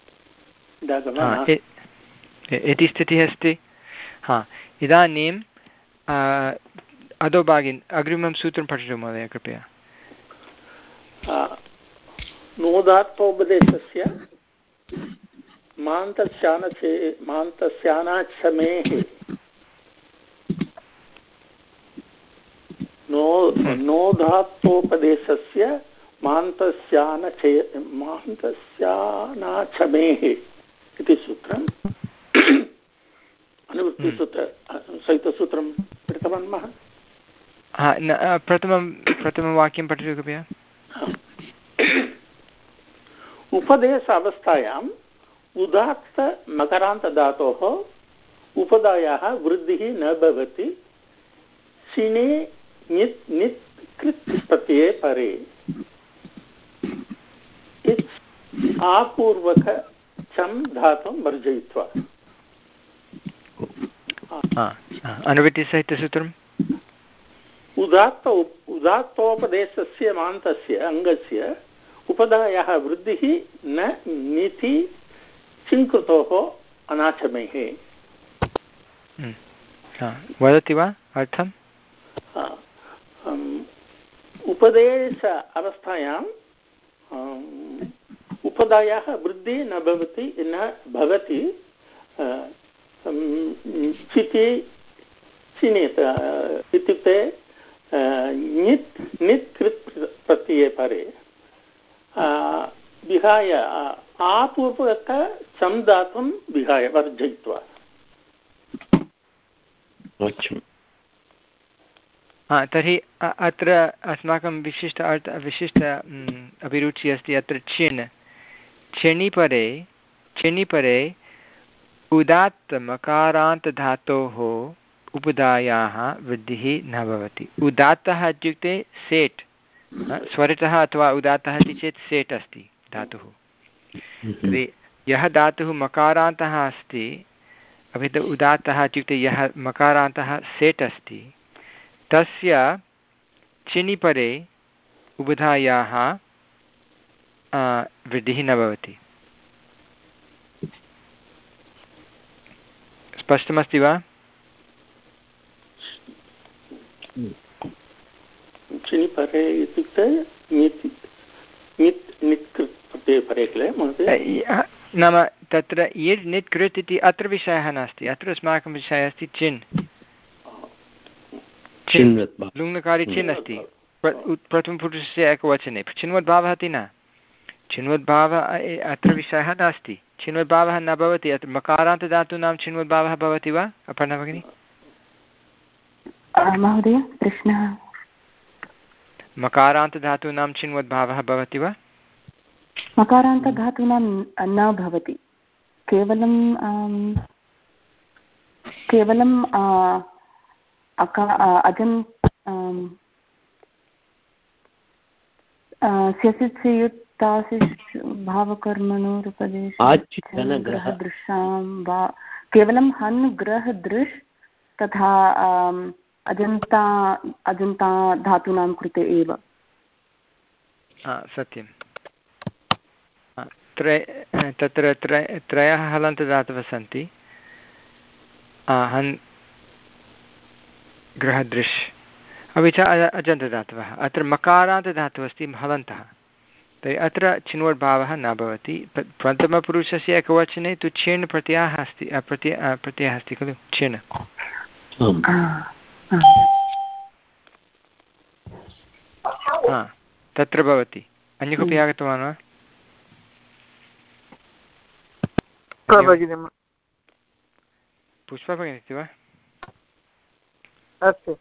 इति स्थितिः अस्ति। हा, इदानीम् अधोभागे अग्रिमं सूत्रं पठतु महोदय कृपया। नोदात्तोपदेशस्य मान्तस्यानचे मान्तस्यानाच्छमेः नो नोदात्तोपदेशस्य मान्तस्यानचे मान्तस्यानाच्छमेः इति सूत्रम् अनुवृत्तिसूत्र सहितसूत्रं पठितवान् मः? हा, प्रथमं प्रथमं वाक्यं पठतु कृपया। उपदेश अवस्थायाम् उदात्त मकरान्तधातोः उपदायाः वृद्धिः न भवति सिने नित् नित् कृत् प्रत्यये परे इत् आपूर्वक चं धातुं वर्जयित्वा। अनुवृत्तिसहितसूत्रम् उदात्त उदात्तोपदेशस्य मान्तस्य अङ्गस्य उपदायाः वृद्धिः न नीति चिङ्कृतोः अनाचमेः। वदति वा अर्थम्? उपदेश अवस्थायाम् उपदायाः वृद्धिः न भवति न भवति चिति चिनेत इत्युक्ते नित् नित् कृत् प्रत्यये परे विहाय आपूर्वक चं धातुं विहाय वर्जयित्वा। हा, तर्हि अत्र अस्माकं विशिष्ट अर्थ विशिष्ट अभिरुचिः अस्ति। अत्र चिन् चिणिपरे चिणिपरे उदात्तमकारान्तधातोः उपदायाः वृद्धिः न भवति। उदात्तः इत्युक्ते सेट्, स्वरितः अथवा उदात्तः इति चेत् सेट् अस्ति धातुः। तर्हि यः धातुः मकारान्तः अस्ति अपि तु उदात्तः इत्युक्ते यः मकारान्तः सेट् अस्ति तस्य चिनिपरे उबधायाः वृद्धिः न भवति। स्पष्टमस्ति वा? चिनिपरे इत्युक्ते नाम तत्र यद् नित् कृत् इति अत्र विषयः नास्ति। अत्र अस्माकं विषयः अस्ति चिन् लुङ्लकारि चिन् अस्ति प्रथमपुरुषस्य एकवचने चिन्वद्भावः इति न चिन्वद्भावः अत्र विषयः नास्ति चिन्वद्भावः न भवति अत्र मकारान्तधातूनां चिन्वद्भावः भवति वा अपर्णा भगिनी महोदय प्रश्नः मकारान्तधातूनां चिन्वद्भावः भवति वा मकारान्तधातूनां न भवति केवलं केवलं अका अजन् भावकर्मणोरुपदेशगृहदृशां वा केवलं हन् ग्रह दृश् तथा अजन्ता अजन्ता धातूनां कृते एव सत्यं त्रय तत्र त्रय त्रयः हलन्तदातवः सन्ति हन् गृहदृश् अपि च अजन्तदातवः अत्र मकारान्तधातुः अस्ति हलन्तः तर्हि अत्र चिन्वद्भावः न भवति प्रथमपुरुषस्य एकवचने तु छिण् प्रत्ययः अस्ति प्रत्यय प्रत्ययः अस्ति खलु छिण् हा तत्र भवति अन्य कोऽपि आगतवान् वा पुष्पा भगिनी अस्ति वा अस्तु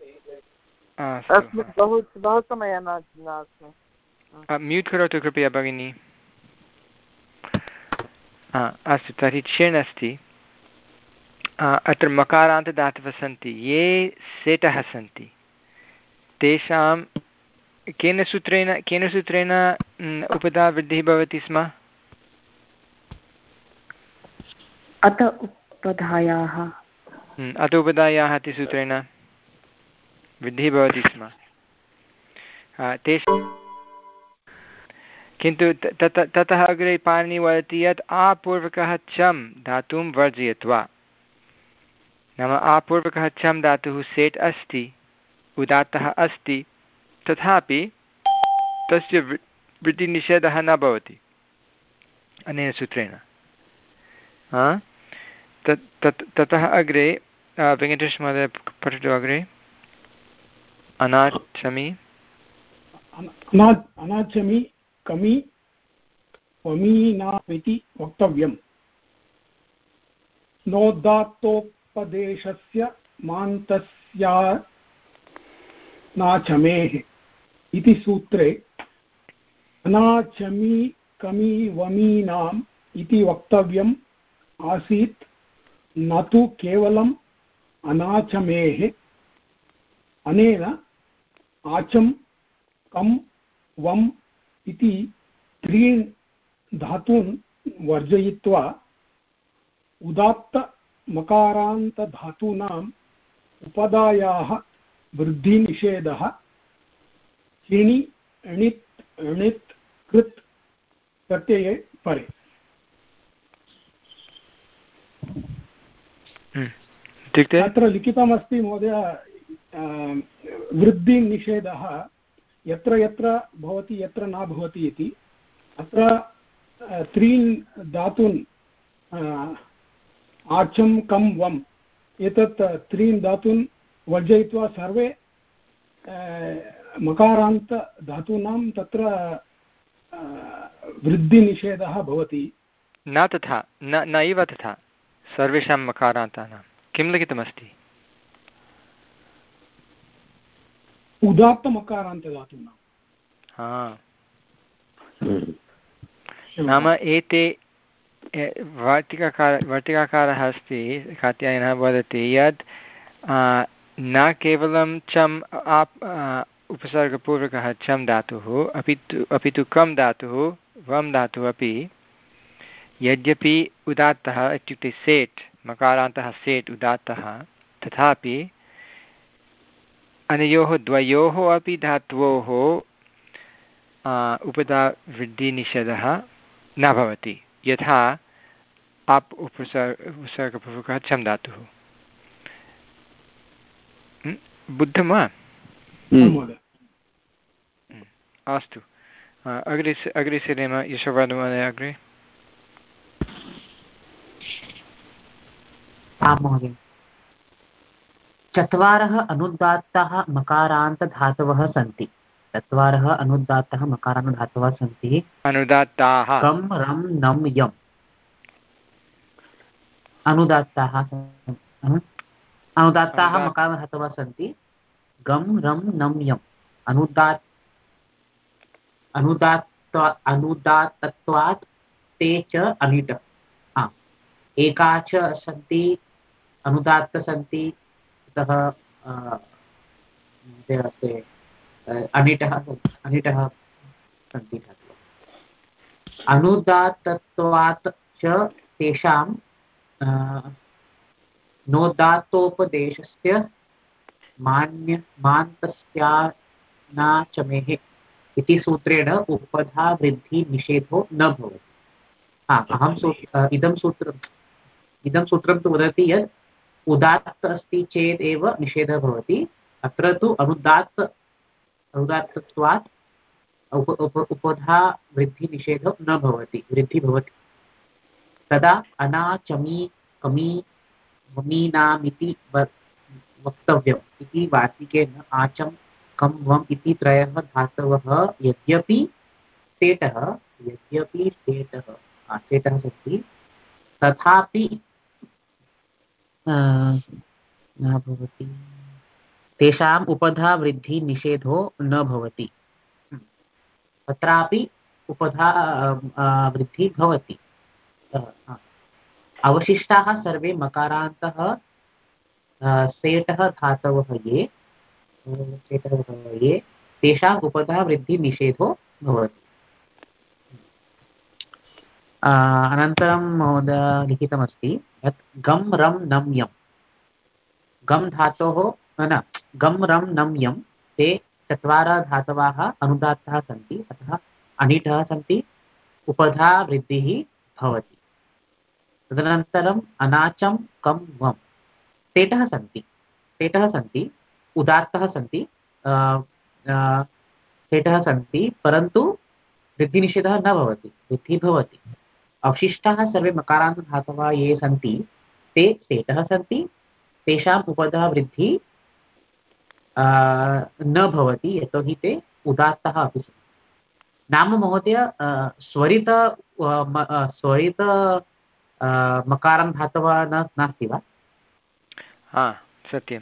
बहु बहु समयः नास्ति म्यूट् करोतु कृपया भगिनी अस्तु तर्हि छिण् अस्ति अत्र मकारान्तदातवः सन्ति ये सेटः सन्ति तेषां केन सूत्रेण केन सूत्रेण उपधा वृद्धिः भवति स्म अत उपधायाः अत उपधायाः इति सूत्रेण वृद्धिः भवति स्म तेषां किन्तु तत ततः अग्रे पाणिनिः वदति यत् आपूर्वकः चम् धातुं वर्जयित्वा नाम आपूर्वकः चम् धातुः सेट् अस्ति उदात्तः अस्ति तथापि तस्य वृत्तिनिषेधः न भवति अनेन सूत्रेण तत् तत् ततः अग्रे वेङ्कटेशमहोदय पठतु अग्रे अनाचमि अनाचमि कमि वमीनामिति वक्तव्यम् नोदात्तोपदेशस्य मान्तस्यानाचमेः इति सूत्रे अनाचमि कमि वमीनाम् इति वक्तव्यम् आसीत् न तु केवलम् अनाचमेः अनेन आचं कं वम् इति त्रीन् धातून् वर्जयित्वा उदात्तमकारान्तधातूनाम् उपधायाः वृद्धिनिषेधः णि णित् णित् कृत् प्रत्यये परे अत्र लिखितमस्ति महोदय वृद्धिनिषेधः यत्र यत्र भवति यत्र न भवति इति अत्र त्रीन् धातून् आचं कं वम् एतत् त्रीन् धातून् वर्जयित्वा सर्वे मकारान्तधातूनां तत्र वृद्धिनिषेधः भवति न तथा न नैव तथा सर्वेषां मकारान्तानां किं लिखितमस्ति उदात्तमकारान्तधातूनां नाम एते वार्तिकाकार वार्तिकाकारः अस्ति कात्यायनः वदति यत् न केवलं चम् आप् उपसर्गपूर्वकः चम् धातुः अपि तु अपि तु कं धातुः वम् धातुः अपि यद्यपि उदात्तः इत्युक्ते सेट् मकारान्तः सेट् उदात्तः तथापि अनयोः द्वयोः अपि धात्वोः उपधा वृद्धिनिषेधः न भवति यथा अप् उपसर्ग उपसर्गपूर्वकः चम् धातुः बुद्धं वा अस्तु अग्रे अग्रे सरेम यशोवर्धमहोदय अग्रे आं महोदय चत्वारः अनुदात्ताः मकारान्तधातवः सन्ति चत्वारः अनुदात्ताः मकारान्तधातवः सन्ति अनुदात्ताः कं रं नं यम् अनुदात्ताः अनुदात्ताः मकारान्तधातवः सन्ति गं रं नं यम् अनुदात् अनुदात्त अनुदात्तत्वात् ते च अनिट एका च सन्ति अनुदात्त सन्ति अतः अनिटः अनिटः सन्ति अनुदात्तत्वात् च तेषां नोदात्तोपदेशस्य मान्य मान्तस्यानाचमेः इति सूत्रेण उपधा वृद्धि निषेधो न भवति हा अहं सूत्र इदं सूत्रम् इदं सूत्रं तु वदति यत् उदात्त अस्ति चेत् एव निषेधः भवति अत्र तु अनुदात्त अनुदात्तत्वात् उप उप उपधा वृद्धिनिषेधो न भवति वृद्धि भवति तदा अनाचमी कमी वमीनामिति वक्तव्यम् इति वार्तिकेन आचं कं वम् इति त्रयः धातवः यद्यपि स्तेटः यद्यपि स्तेटः स्तेटः सन्ति तथापि न भवति तेषाम् उपधा वृद्धि निषेधो न भवति तत्रापि उपधा वृद्धि भवति अवशिष्टाः सर्वे मकारान्तः सेटः धातवः ये सेटः ये तेषाम् उपधा वृद्धि निषेधो भवति अनन्तरं महोदय लिखितमस्ति यत् गं रं नं यं गं धातोः न गं रं नं यं ते चत्वारः धातवः अनुदात्ताः सन्ति अतः अनिटः सन्ति उपधा वृद्धिः भवति तदनन्तरम् अनाचं कं वं स्तेटः सन्ति स्तेटः सन्ति उदात्तः सन्ति स्तेटः सन्ति परन्तु वृद्धिनिषेधः न भवति वृद्धिः भवति अवशिष्टाः सर्वे मकारान्तधातवः ये सन्ति ते स्तेटः सन्ति तेषाम् उपधा वृद्धिः न भवति यतोहि ते उदात्तः अपि सन्ति नाम महोदय स्वरित स्वरित मकारान्तधातवः न नास्ति वा हा सत्यं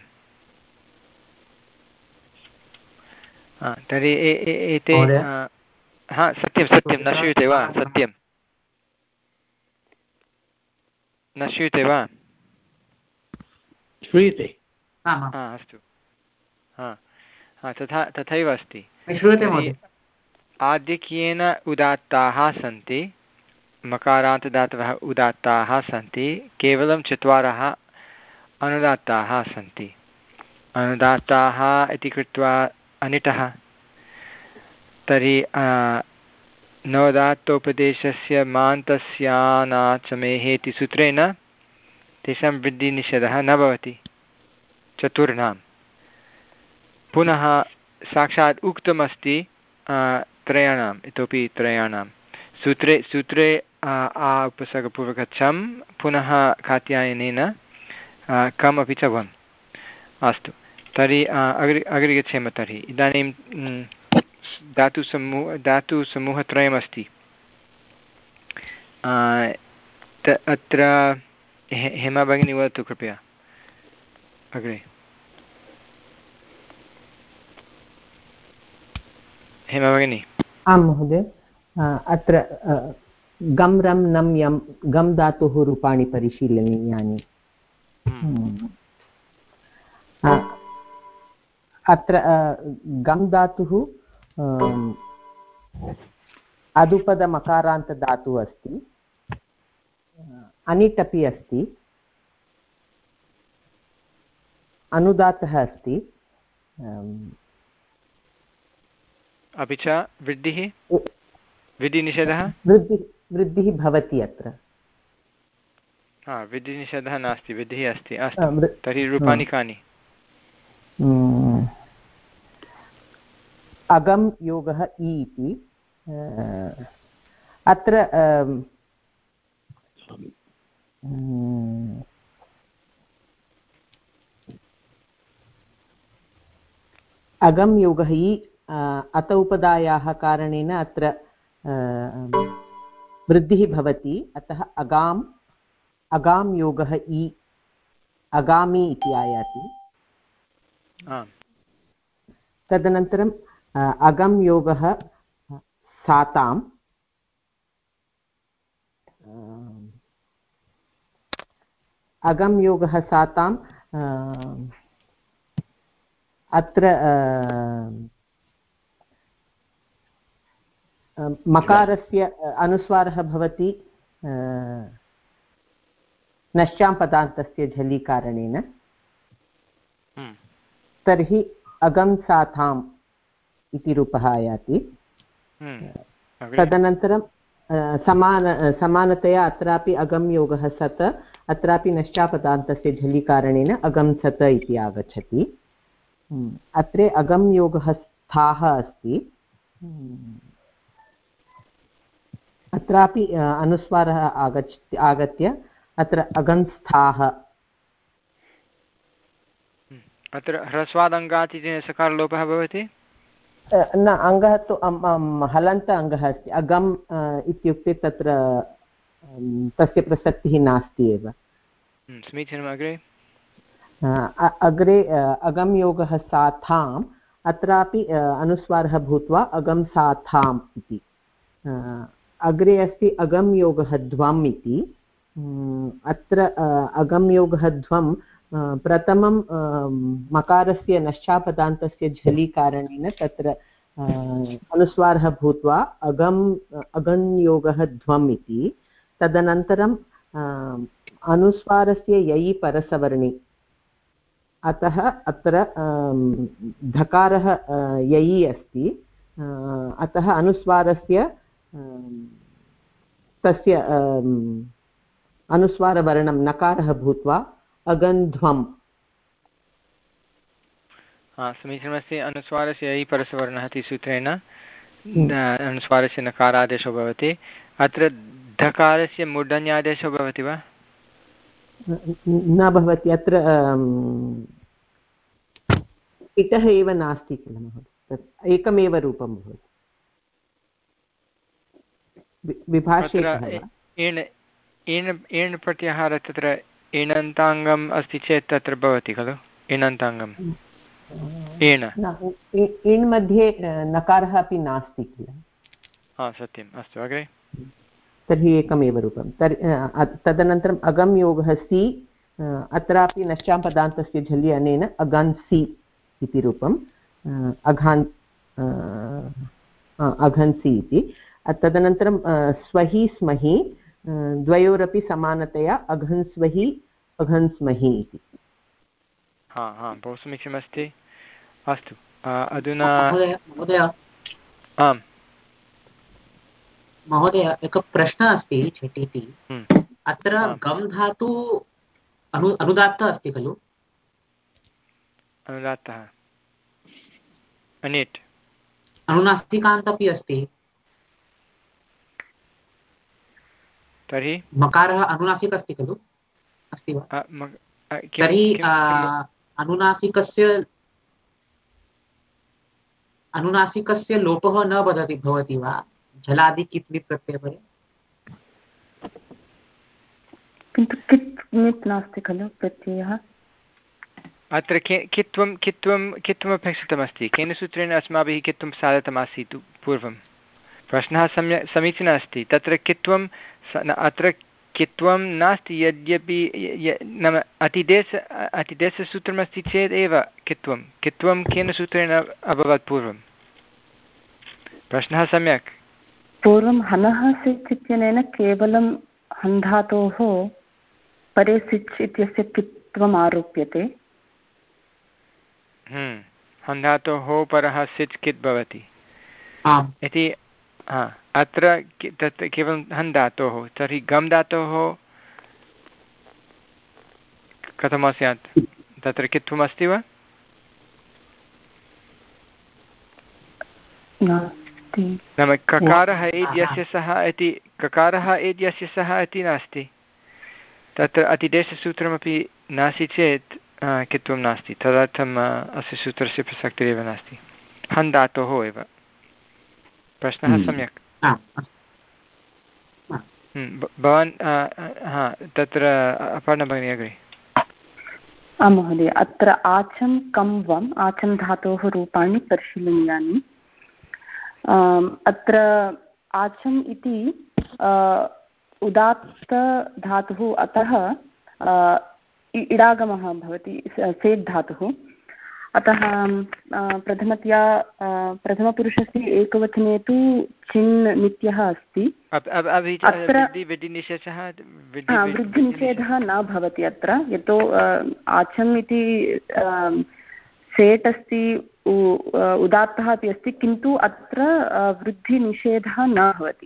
तर्हि एते हा सत्यं सत्यं न श्रूयते वा सत्यं न श्रूयते वा श्रूयते अस्तु हा हा तथा तथैव अस्ति श्रूयते आधिक्येन उदात्ताः सन्ति मकारान्तदातवः उदात्ताः सन्ति केवलं चत्वारः अनुदात्ताः सन्ति अनुदात्ताः इति कृत्वा अनिटः तर्हि नोदात्तोपदेशस्य मान्तस्यानाचमेः इति सूत्रेण तेषां वृद्धिनिषेधः न भवति चतुर्णां पुनः साक्षात् उक्तमस्ति त्रयाणाम् इतोपि त्रयाणां सूत्रे सूत्रे आ उपसर्गपूर्वकं पुनः कात्यायनेन कम् अपि च वम् अस्तु तर्हि अग्रे अग्रे गच्छेम तर्हि इदानीं धातुसमूह धातुसमूहत्रयमस्ति अत्र हेमा भगिनी वदतु कृपया अग्रे हेमा भगिनी आं महोदय अत्र गं रं नं यं गं धातुः रूपाणि परिशीलनीयानि अत्र गं धातुः अदुपदमकारान्तधातुः अस्ति अनिट् अपि अस्ति अनुदात्तः अस्ति अपि च वृद्धिः वृद्धिनिषेधः वृद्धिः वृद्धिः भवति अत्र हा वृद्धिनिषेधः नास्ति वृद्धिः अस्ति अस्तु तर्हि रूपाणि कानि अगम योगः इ इति अत्र अगम योगः इ अत उपदायाः कारणेन अत्र वृद्धिः भवति, अतः अगाम् अगाम योगः इ अगामी इति आयाति। तदनन्तरम् अगम योगः साताम् अगम योगः साताम् अत्र मकारस्य अनुस्वारः भवति नश्चां पदान्तस्य झलि कारणेन, तर्हि अगम साताम् इति रूपः आयाति। तदनन्तरं समान समानतया अत्रापि अगम योगः सत, अत्रापि नश्चापदान्तस्य झलि कारणेन अगम सत इति आगच्छति। अत्रे अगम योगः स्थाः अस्ति, अत्रापि अनुस्वारः आगच्छ आगत्य अत्र अगंस्थाः। अत्र ह्रस्वादङ्गात् इति सकारलोपः भवति न, अङ्गः तु हलन्त अङ्गः अस्ति। अगम् इत्युक्ते तत्र तस्य प्रसक्तिः नास्ति एव। समीचीनम्। अग्रे अग्रे अगम योगः साथाम्, अत्रापि अनुस्वारः भूत्वा अगम साथाम् इति। अग्रे अस्ति अगम योगः ध्वम् इति। अत्र अगम योगः ध्वम् प्रथमं मकारस्य नश्चापदान्तस्य झलि कारणेन तत्र अनुस्वारः भूत्वा अगम अगन्योगः ध्वम् इति। तदनन्तरं अनुस्वारस्य ययि परसवर्णे, अतः अत्र धकारः ययि अस्ति, अतः अनुस्वारस्य तस्य अनुस्वारवर्णं नकारः भूत्वा अगन्ध्वम्। समीचीनमस्ति। अनुस्वारस्य ययि परसवर्णः इति सूत्रेण अनुस्वारस्य नकारादेशो भवति। अत्र धकारस्य मूर्धन्यादेशो भवति वा? न भवति। अत्र इतः एव नास्ति किल महोदय, एकमेव रूपं भवति। विभाष्ये एण् प्रत्याहारः तत्र एणन्ताङ्गम् अस्ति चेत् तत्र भवति खलु एणन्ताङ्गम्। एण एण् मध्ये नकारः अपि नास्ति किल। हा सत्यम्। अस्तु अग्रे। तर्हि एकमेव रूपं। तर्हि तदनन्तरम् अगम योगः सि, अत्रापि नश्चां पदान्तस्य झलि अनेन अगान्सि इति रूपम्। अघान् अघन्सि इति। तदनन्तरं स्वहि स्महि, द्वयोरपि समानतया अघन्स्वहि अघन्स्महि इति। हा हा बहु समीचीनमस्ति। अस्तु अधुना महोदय आम् महोदय एकः प्रश्नः अस्ति झटिति। अत्र गम् धातु अनु अनुदात्तः अस्ति खलु? अनुदात्तः अनिट् अनुनासिकान्त अपि अस्ति। तर्हि मकारः अनुनासिकः अस्ति खलु? अस्ति वा? तर्हि अनुनासिकस्य अनुनासिकस्य लोपः न वदति भवति वा झलादि कित्लि प्रत्ययपरे? किन्तु कित् नित् नास्ति खलु प्रत्ययः। अत्र कित्वं कित्वं कित्वम् अपेक्षितमस्ति? केन सूत्रेण अस्माभिः कित्वं साधितमासीत् पूर्वं? प्रश्नः सम्यक् समीचीनः अस्ति। तत्र कित्वं अत्र कित्वं नास्ति, यद्यपि नाम अतिदेश अतिदेशसूत्रमस्ति चेदेव कित्वं कित्वं केन सूत्रेण अभवत् पूर्वं? प्रश्नः सम्यक्। पूर्वं हनः सिच् इत्यनेन केवलं हन्धातोः परे सिच् इत्यस्य कित्वम् आरोप्यते। हन्धातोः परः सिच् कित् भवति इति। हा अत्र तत् केवलं हन् धातोः। तर्हि गम् धातोः कथम् स्यात्? तत्र कित्वम् अस्ति वा? नाम ककारः एद्यस्य सः इति ककारः एद्यस्य सः इति नास्ति। तत्र अतिदेशसूत्रमपि नास्ति चेत् कित्वं नास्ति, तदर्थम् अस्य सूत्रस्य प्रसक्तिरेव नास्ति। हन् धातोः एव प्रश्नः सम्यक्। भवान् हा तत्र अपर्णा भगिनी अग्रे। आं महोदय, अत्र आचं कं वम् आचं धातोः रूपाणि परिशीलनीयानि। अत्र आचम् इति उदात्तधातुः, अतः इडागमः भवति, सेट् धातुः, अतः प्रथमतया प्रथमपुरुषस्य एकवचने तु चिन् नित्यः अस्ति। अत्र वृद्धिनिषेधः न भवति अत्र, यतो आचम् इति सेट् अस्ति, उदात्तः अपि अस्ति, किन्तु अत्र वृद्धिनिषेधः न भवति।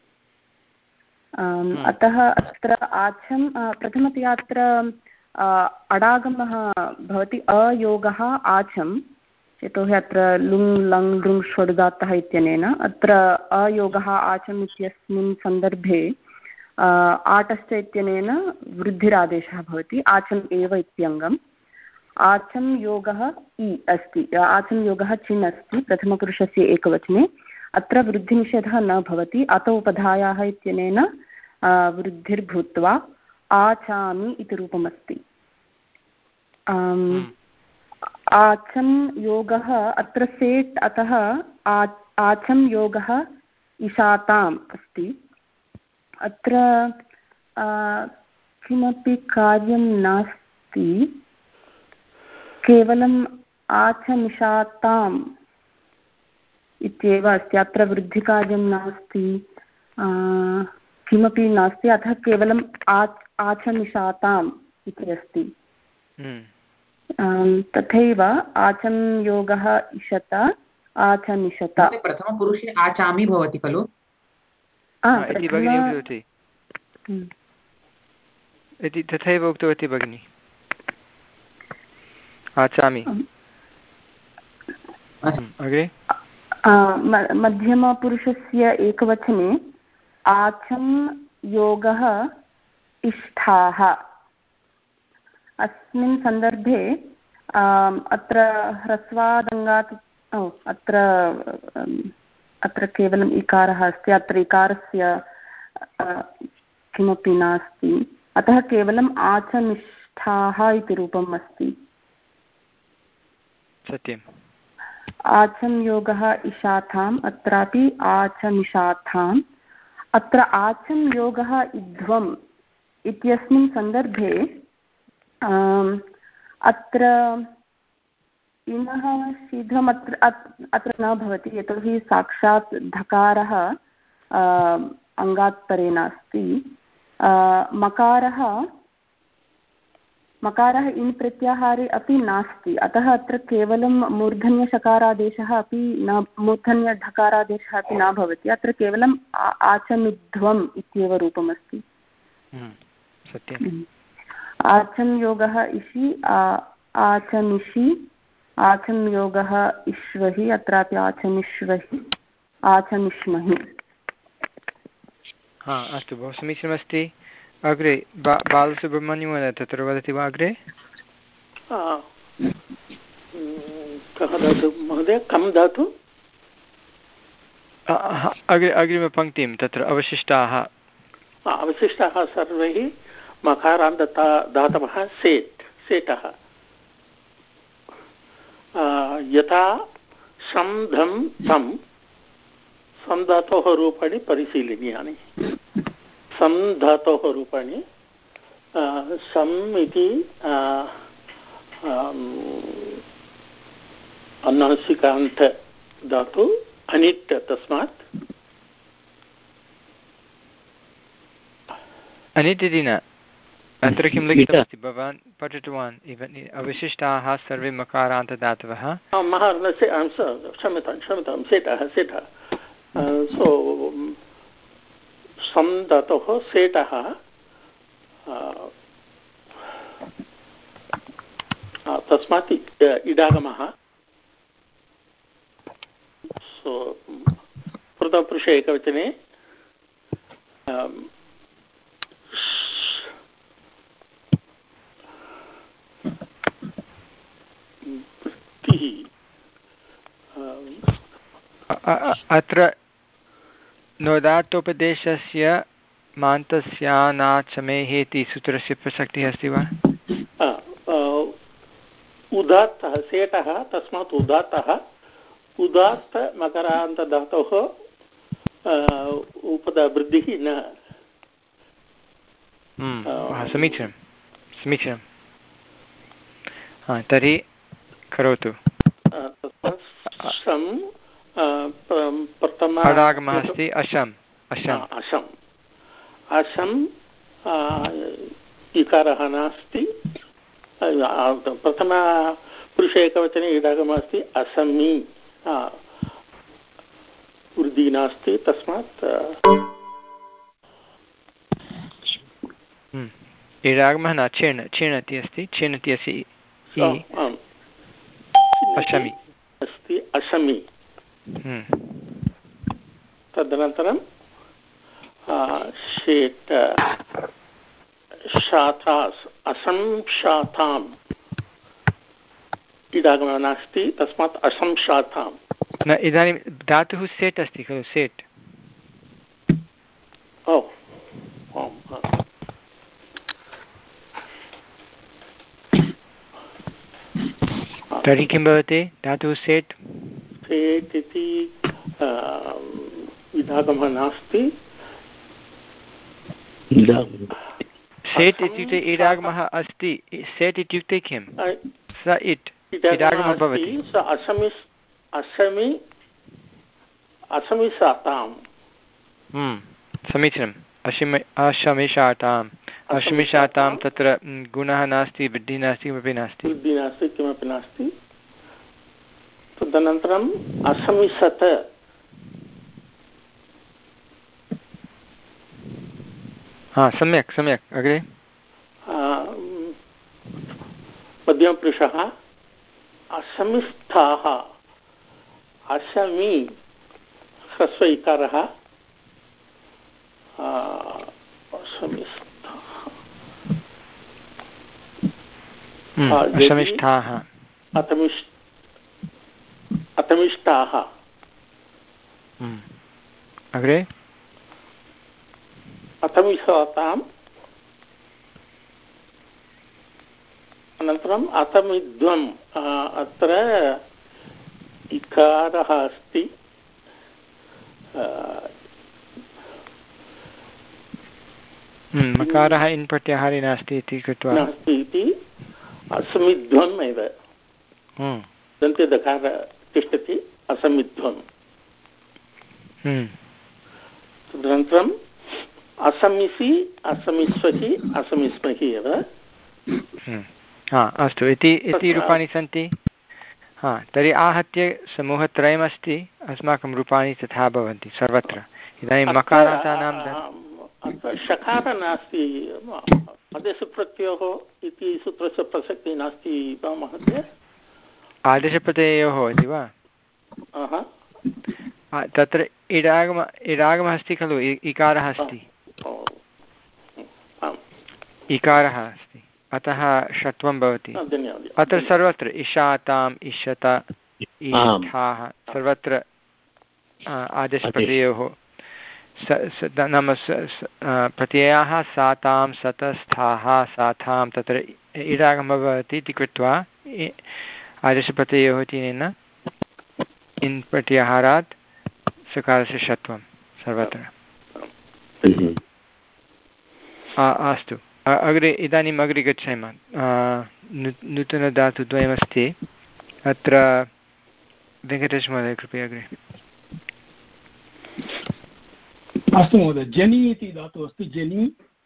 अतः अत्र आचं प्रथमतया अत्र अडागमः भवति अयोगः आचं, यतोहि अत्र लुङ् लङ् लृङ् षोडुदात्तः इत्यनेन अत्र अयोगः आचम् इत्यस्मिन् सन्दर्भे आटश्च इत्यनेन वृद्धिरादेशः भवति, आचम् एव इत्यङ्गम्। आचं योगः इ अस्ति, आचं योगः चिन् अस्ति प्रथमपुरुषस्य एकवचने, अत्र वृद्धिनिषेधः न भवति, अत उपधायाः इत्यनेन वृद्धिर्भूत्वा आचामि इति रूपमस्ति। आचं योगः अत्र सेट्, अतः आचं योगः इषाताम् अस्ति। अत्र किमपि कार्यं नास्ति, केवलम् आचमिषाताम् इत्येव अस्ति, अत्र वृद्धिकार्यं नास्ति, किमपि नास्ति, अतः केवलम् आच् आचमिषाताम् इति अस्ति। तथैव आचं योगः इषत आचमिषत। प्रथमपुरुषे आचामि भवति खलु? इति तथैव उक्तवती भगिनी, आचामि। अग्रे मध्यमपुरुषस्य एकवचने आचं योगः इष्ठाः, अस्मिन् सन्दर्भे अत्र ह्रस्वादङ्गात् अत्र अत्र केवलम् इकारः अस्ति, अत्र इकारस्य किमपि नास्ति, अतः केवलम् आचमिष्ठाः इति रूपम् अस्ति। सत्यम्। आचं योगः इषाथाम्, अत्रापि आचमिषाथाम्। अत्र आचं योगः इध्वम् इत्यस्मिन् सन्दर्भे अत्र इमः शीघ्रम् अत्र अत्र न भवति, यतोहि साक्षात् धकारः अङ्गात् परे नास्ति। मकारः मकारः इन् प्रत्याहारे अपि नास्ति, अतः अत्र केवलं मूर्धन्यषकारादेशः अपि न, मूर्धन्यढकारादेशः अपि न भवति, अत्र केवलम् आचमिध्वम् इत्येव रूपमस्ति। सत्यम्। आचं योगः इषि आचमिषि, आचं योगः इष्वहि, अत्रापि आचमिष्वहि आचमिष्महि। हा अस्तु, बहु समीचीनमस्ति। अग्रे बा बालसुब्रह्मण्यं तत्र वदति वा अग्रे? कः धातु महोदय, कं धातु? अग्रे अग्रिमपङ्क्तिं तत्र अवशिष्टाः अवशिष्टाः सर्वैः मकारान्त धातवः सेट् सेटः, यथा शं धं तं सं धातोः रूपाणि परिशीलनीयानि। सं धातोः रूपाणि सम् इति अनुनासिकान्त धातु अनिट्, तस्मात् अनिट् इति न, अत्र किं लिखितमस्ति भवान् पठितवान् इव? अवशिष्टाः सर्वे मकारान्तदातवः। क्षम्यतां क्षम्यतां सेटः सेटः सो सं धातोः सेटः तस्मात् इडागमः। सो प्रथमपुरुषे एकवचने अत्र नोदात्तोपदेशस्य मान्तस्यानाचमेः इति सूत्रस्य प्रसक्तिः अस्ति वा? उदात्तः सेटः तस्मात् उदात्तः उदात्तमकरान्तधातोः उपधावृद्धिः न। समीचीनं समीचीनं। तर्हि करोतु। अडागमः अस्ति अशम् अशम् अशम् अशम् इकारः नास्ति। प्रथम पुरुषे एकवचने इडागमः अस्ति असमी वृद्धिः नास्ति तस्मात् इडागमः न चेण चेणति अस्ति चेणति अस्ति अशमि अस्ति अशमि। तदनन्तरं शेट शाथास् असंशाताम् इडागमः नास्ति तस्मात् असंशाताम्। न इदानीं धातुः सेट् अस्ति खलु सेट्। ओ तर्हि किं भवति धातुः सेट्? सेट् इति इडागमः नास्ति। सेट् इत्युक्ते इडागमः अस्ति। सेट् इत्युक्ते किं? स इट् इडागमः भवति। स असमि असमि असमिसाताम्। समीचीनम्। अशमि अशमिषाताम् अशमिषातां तत्र गुणः नास्ति वृद्धिः नास्ति किमपि नास्ति वृद्धिः नास्ति किमपि नास्ति। तदनन्तरम् असमिसत हा सम्यक् सम्यक् अग्रे मध्यमपुरुषः असमिस्थाः असमि ह्रस्व इकारः असमिष्ठाः अतमिष्टाः अग्रे अतमिषताम् अनन्तरम् अतमिध्वम् अत्र इकारः अस्ति मकारः इन् प्रत्याहारे नास्ति इति कृत्वा नास्ति इति असमिध्वम् एव दन्ते दकारः तिष्ठति असमिध्वम्। तदनन्तरम् असमिसि असमिस्वहि असमिस्महि एव। हा अस्तु इति इति रूपाणि सन्ति। हा तर्हि आहत्य समूहत्रयमस्ति अस्माकं रूपाणि तथा भवन्ति सर्वत्र। इदानीं मकारान्तानां शकारः नास्ति आदेशप्रत्ययोः इति सूत्रस्य प्रसक्तिः नास्ति वा महोदय? आदेशप्रत्ययोः इति वा? तत्र इडागम इडागमः अस्ति खलु इकारः अस्ति इकारः अस्ति अतः षत्वं भवति। अत्र सर्वत्र इषाताम् इषत इष्ठाः सर्वत्र आदेशप्रत्ययोः नाम प्रत्ययाः सातां सतस्थाः सातां तत्र इडागमः भवति इति कृत्वा आदेशप्रत्ययोः तेन इन् प्रत्याहारात् सकारस्य षत्वं सर्वत्र। अस्तु अग्रे इदानीम् अग्रे गच्छामः। नूतनधातुद्वयमस्ति अत्र वेङ्कटेशमहोदय कृपया अग्रे। अस्तु महोदय जनि इति धातुः अस्ति जनि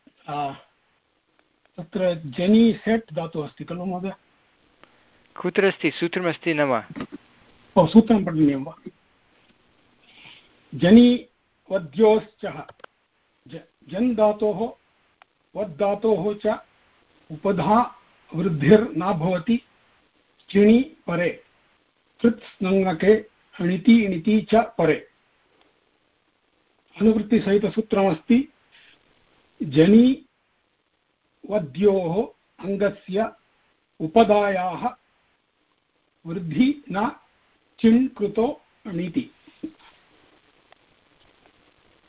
तत्र जनि सेट् धातुः अस्ति खलु महोदय? कुत्र अस्ति सूत्रमस्ति न वा? ओ सूत्रं पठनीयं वा? जनि वद्योश्चः जन् धातोः वद् धातोः च उपधा वृद्धिर्न भवति चिणि परे कृत् स्नङ्गके णिति णिति च परे। अनुवृत्तिसहितसूत्रमस्ति जनि वद्योः अङ्गस्य उपधायाः वृद्धि न चिण् कृतो णिति।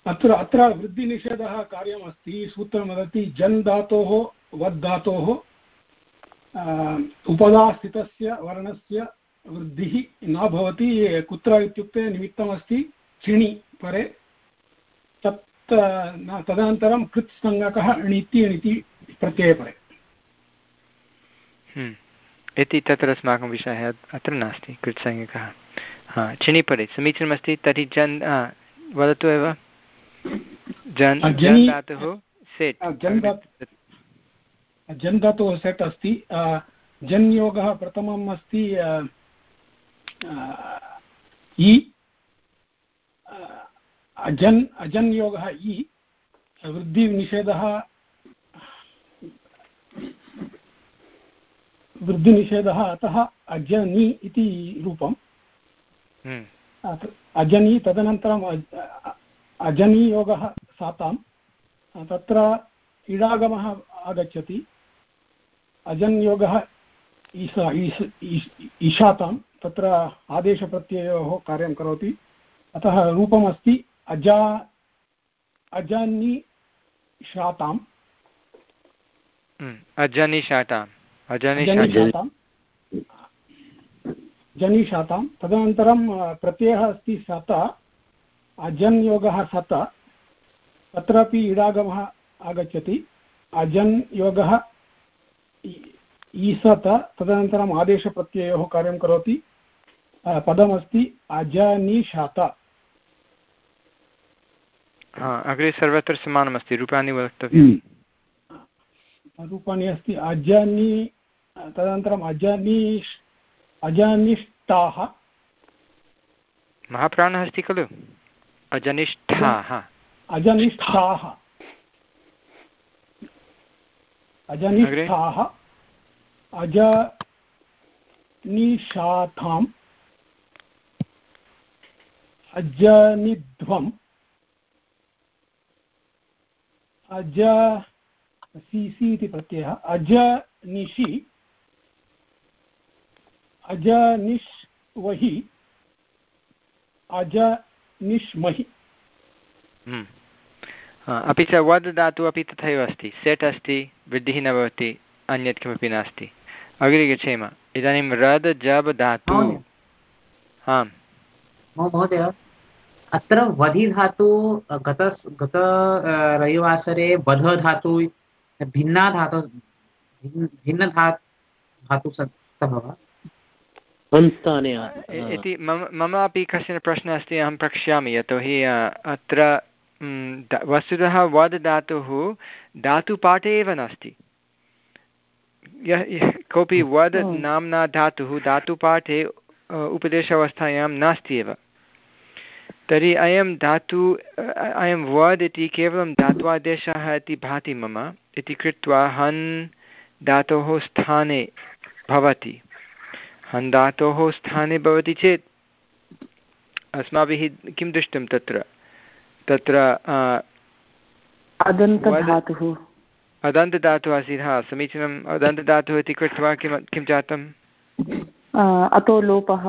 अत्र अत्र वृद्धिनिषेधः कार्यमस्ति। सूत्रं वदति जन् धातोः वद् धातोः उपधास्थितस्य वर्णस्य वृद्धिः न भवति। कुत्र इत्युक्ते निमित्तमस्ति चिणि परे, तत् तदनन्तरं कृत् संज्ञकः णिति णिति प्रत्यये परे इति तत्र अस्माकं विषयः अत्र नास्ति। कृत् संज्ञकः हा चिणि परे समीचीनमस्ति। तर्हि जन् वदतु एव जन् जन् धातुः सेट् जन् धातुः सेट् अस्ति। जन् योगः प्रथमम् अस्ति इ, अजन् अजन् योगः इ, वृद्धिनिषेधः वृद्धिनिषेधः अतः अजनि इति रूपम्। अजनि तदनन्तरम् अजनि योगः सातां, तत्र इडागमः आगच्छति। अजन् योगः ईशा ईशातां, तत्र आदेशप्रत्ययोः कार्यं करोति। अतः रूपमस्ति अजा अजनिशाताम् अजनिशाताम् अजनिशातां जनिशातां। तदनन्तरं प्रत्ययः अस्ति सत, अजन् योगः सत, तत्रापि इडागमः आगच्छति। अजन् योगः ईसत, तदनन्तरम् आदेशप्रत्ययोः कार्यं करोति। पदमस्ति अजनिशात। अग्रे सर्वत्र समानमस्ति, रूपाणि वक्तव्यानि। रूपाणि अस्ति अजनि, तदनन्तरम् अजनिष् अजनिष्ठाः। महाप्राणः अस्ति खलु, अजनिष्ठाः अजनिष्ठाः अजनिष्ठाः अजनिशाथाम् अजनिध्वम् अज सी सी इति प्रत्ययः अजनिषि अजनिष्वहि अजनिष्महि। अपि च वद् धातुः अपि तथैव अस्ति। सेट् अस्ति, वृद्धिः न भवति, अन्यत् किमपि नास्ति। अग्रे गच्छेम। इदानीं रद् जब् धातु। आम् महोदय, अत्र वधि धातु गत गत रविवासरे वध धातु भिन्ना धातु भिन्न धातु स्तः वा इति मम मम अपि कश्चन प्रश्नः अस्ति, अहं प्रक्ष्यामि। यतोहि अत्र वस्तुतः वद् धातुः धातुपाठे एव नास्ति। यः कोऽपि वद् नाम्ना धातुः धातुपाठे उपदेशावस्थायां नास्ति एव। तर्हि अयं धातु अयं वद् इति केवलं धात्वादेशः इति भाति मम इति कृत्वा हन् धातोः स्थाने भवति। हन् धातोः स्थाने भवति चेत् अस्माभिः किं दृष्टं तत्र तत्र अदन्तधातुः अदन्तधातुः आसीत्। हा समीचीनम्। अदन्तधातुः इति कृत्वा किं किं जातम्? अतो लोपः।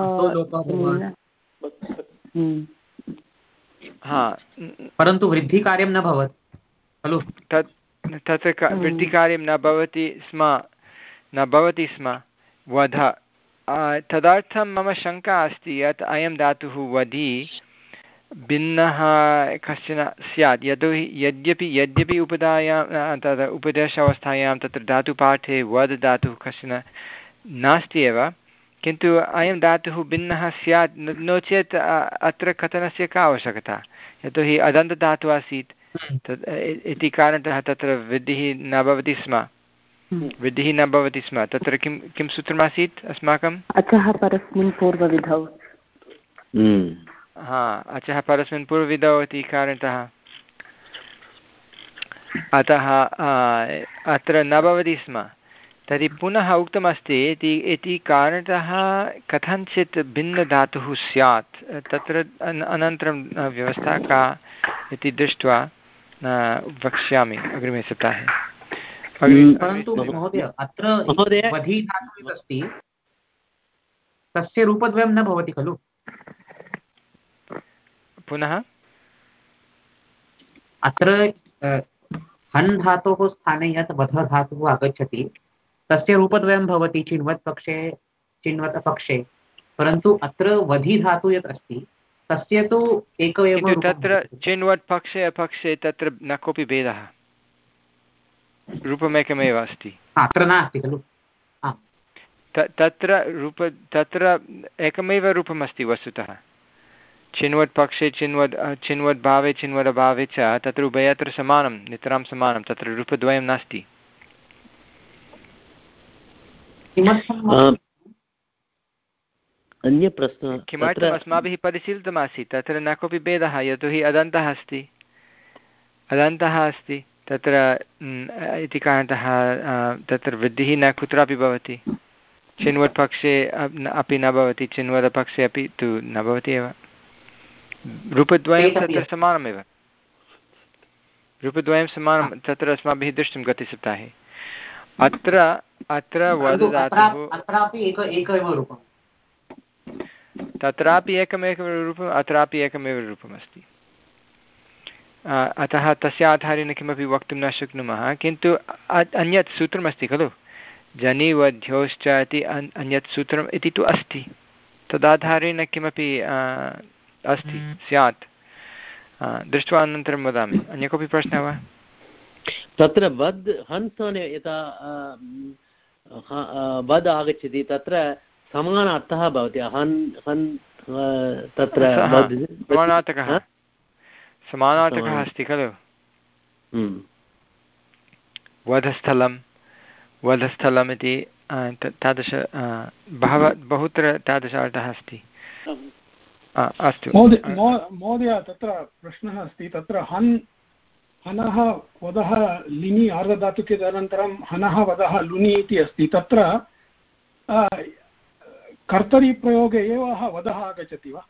हा परन्तु वृद्धिकार्यं न भवति खलु। तत् तत्र वृद्धिकार्यं न भवति स्म न भवति स्म वध। तदर्थं मम शङ्का अस्ति यत् अयं धातुः वधि भिन्नः कश्चन स्यात्। यतोहि यद्यपि यद्यपि उपधायां तद् उपदेशावस्थायां तत्र धातुपाठे वद् धातुः कश्चन नास्ति एव, किन्तु अयं धातुः भिन्नः स्यात्। नो चेत् अत्र कथनस्य का आवश्यकता? यतोहि अदन्तधातुः आसीत् तद् इति कारणतः तत्र वृद्धिः न भवति स्म वृद्धिः न भवति स्म तत्र किं किं सूत्रमासीत् अस्माकं? अचः परस्मिन् पूर्वविधौ। हा अचः परस्मिन् पूर्वविधौ इति कारणतः अतः अत्र न भवति स्म। तर्हि पुनः उक्तमस्ति इति इति कारणतः कथञ्चित् भिन्नधातुः स्यात्। तत्र अनन्तरं व्यवस्था का इति दृष्ट्वा वक्ष्यामि अग्रिमे सप्ताहे। परन्तु महोदय अत्र वधि धातुः अस्ति, तस्य रूपद्वयं न भवति खलु। पुनः अत्र हन् धातोः स्थाने यत् वध धातुः आगच्छति तस्य रूपद्वयं भवति चिन्वत् पक्षे चिन्वत् पक्षे, परन्तु अत्र वधि धातु यत् अस्ति तस्य तु एकमेव रूपं तत्र भवति। चिन्वत् पक्षे अपक्षे तत्र न कोऽपि भेदः, रूपमेकमेव अस्ति। अत्र नास्ति खलु। तत्र रूप तत्र एकमेव रूपमस्ति वस्तुतः। चिन्वत् पक्षे चिन्वद् चिन्वद् भावे चिन्वद् अभावे च तत्र उभयत्र समानं, नितरां समानं, तत्र रूपद्वयं नास्ति। अन्य प्रश्नः किमर्थम् अस्माभिः परिशीलितमासीत्, तत्र न कोऽपि भेदः, यतोहि अदन्तः अस्ति अदन्तः अस्ति तत्र इति कारणतः तत्र वृद्धिः न कुत्रापि भवति। चिन्वत् पक्षे अपि न भवति, चिन्वदपक्षे अपि तु न भवति एव। रूपद्वयं तत्र समानमेव, रूपद्वयं समानं, तत्र अस्माभिः दृष्टं गतसप्ताहे। अत्र अत्र वदधातुः तत्रापि एकमेव रूपम्, अत्रापि एकमेव रूपमस्ति। अतः तस्य आधारेण किमपि वक्तुं न शक्नुमः। किन्तु अन्यत् सूत्रमस्ति खलु, जनिवध्योश्च इति अन्यत् सूत्रम् इति तु अस्ति, तदाधारेण किमपि अस्ति स्यात्। दृष्ट्वा अनन्तरं वदामि। अन्य कोऽपि प्रश्नः वा? तत्र वद् हन् स्थाने यथा वद् आगच्छति तत्र समान अर्थः भवति। हन् हन् तत्र समानार्थकः समानार्थकः अस्ति खलु। वधस्थलं वधस्थलम् इति तादृश बहवः बहुत्र तादृश अर्थः अस्ति। अस्तु महोदय, तत्र प्रश्नः अस्ति, तत्र हन् हनः वदः लिनि आर्धधातुके अनन्तरं हनः वदः लुनि इति अस्ति। तत्र कर्तरिप्रयोगे एव वदः आगच्छति वा?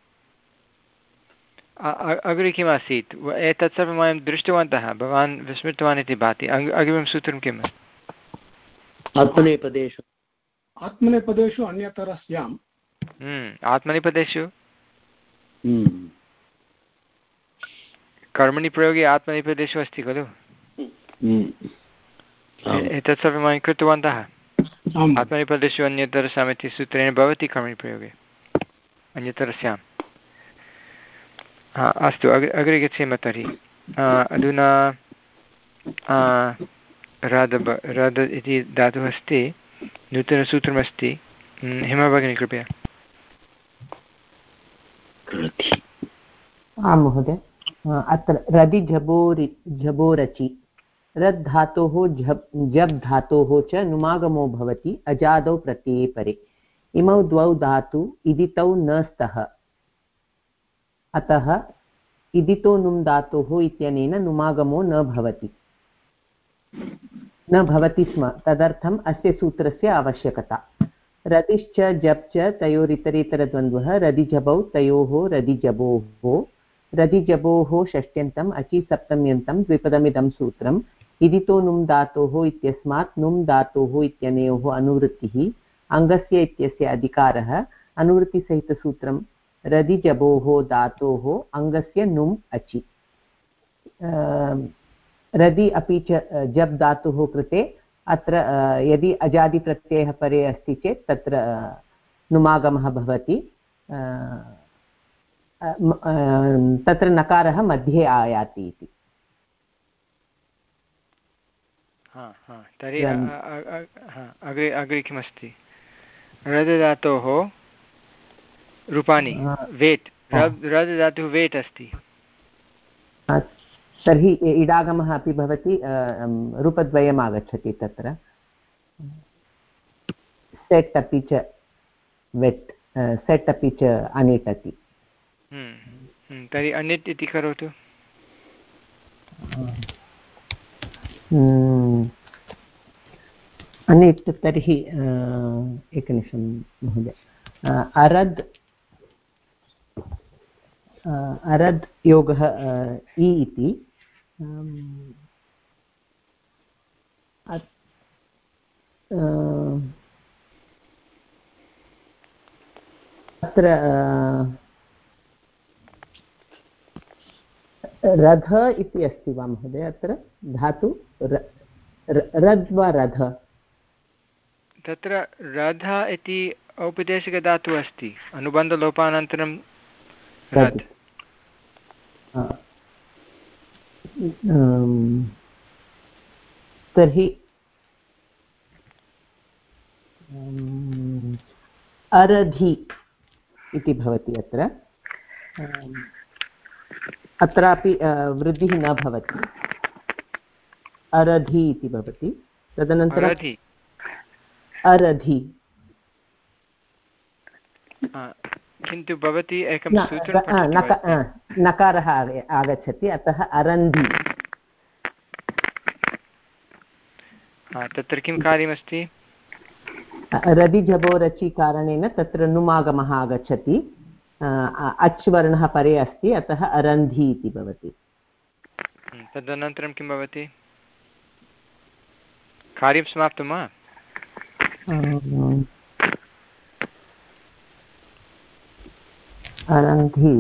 अग्रे किमासीत् एतत् सर्वं वयं दृष्टवन्तः, भवान् विस्मृतवान् इति भाति। अग्रिमं सूत्रं किम्? आत्मनेपदेषु आत्मनेपदेषु अन्यतरस्यां। आत्मनेपदेषु कर्मणि प्रयोगे आत्मनेपदेषु अस्ति खलु। एतत् सर्वं वयं कृतवन्तः। आत्मनेपदेषु अन्यतरस्याम् इति सूत्रेण भवति कर्मणि प्रयोगे अन्यतरस्याम्। अस्तु, अग्रे अग्रे गच्छेम तर्हि। अधुना रद रद इति धातुः अस्ति, नूतनसूत्रमस्ति। हेमा भगिनी कृपया। आं महोदय, अत्र रदि झबोरि झबोरचि रद् धातोः झब् जब् धातोः च नुमागमो भवति अजादौ प्रत्यये परे। इमौ द्वौ धातु इदितौ न स्तः, अतः इदितो नुम् धातोः इत्यनेन नुमागमो न भवति न भवति स्म। तदर्थम् अस्य सूत्रस्य आवश्यकता। रदिश्च जप् च तयोरितरेतरद्वन्द्वः रदिजबौ तयोः रदिजबोः रदिजबोः षष्ट्यन्तम् अचि सप्तम्यन्तं द्विपदमिदं सूत्रम्। इदितो नुम् धातोः इत्यस्मात् नुम् धातोः इत्यनयोः अनुवृत्तिः अङ्गस्य इत्यस्य अधिकारः। अनुवृत्तिसहितसूत्रं रदिजबोः धातोः अङ्गस्य नुम् अचि। रदि अपि च जब् धातुः कृते अत्र यदि अजादिप्रत्ययः परे अस्ति चेत् तत्र नुमागमः भवति, तत्र नकारः मध्ये आयाति इति। तर्हि अग्रे अग्रे किमस्ति? रद धातोः रूपाणि वेट्, रद धातुः वेट् अस्ति। तर्हि इडागमः अपि भवति, रूपद्वयम् आगच्छति तत्र, सेट् अपि च वेट्, सेट् अपि च अनिट् अपि। तर्हि अनिट् इति करोतु। अनिट् तर्हि एकनिमिषं महोदय। अरद् अरद् योगः इ इति अत्र रथ इति अस्ति वा महोदय अत्र धातु रद् वा रथ? तत्र रथ इति औपदेशिकधातुः अस्ति, अनुबन्धलोपानन्तरं रथ्। तर्हि अरधि इति भवति अत्र। अत्रापि वृद्धिः न भवति, अरधि इति भवति। तदनन्तरं अरधि किन्तु भवती एकं सूत्रं नकारः आगच्छति, अतः अरन्धि। तत्र किं कार्यमस्ति? रदि जबो रचि कारणेन तत्र नुमागमः आगच्छति, अच् वर्णः परे अस्ति, अतः अरन्धि इति भवति। तदनन्तरं किं भवति? कार्यं समाप्तं वा? अरन्धि।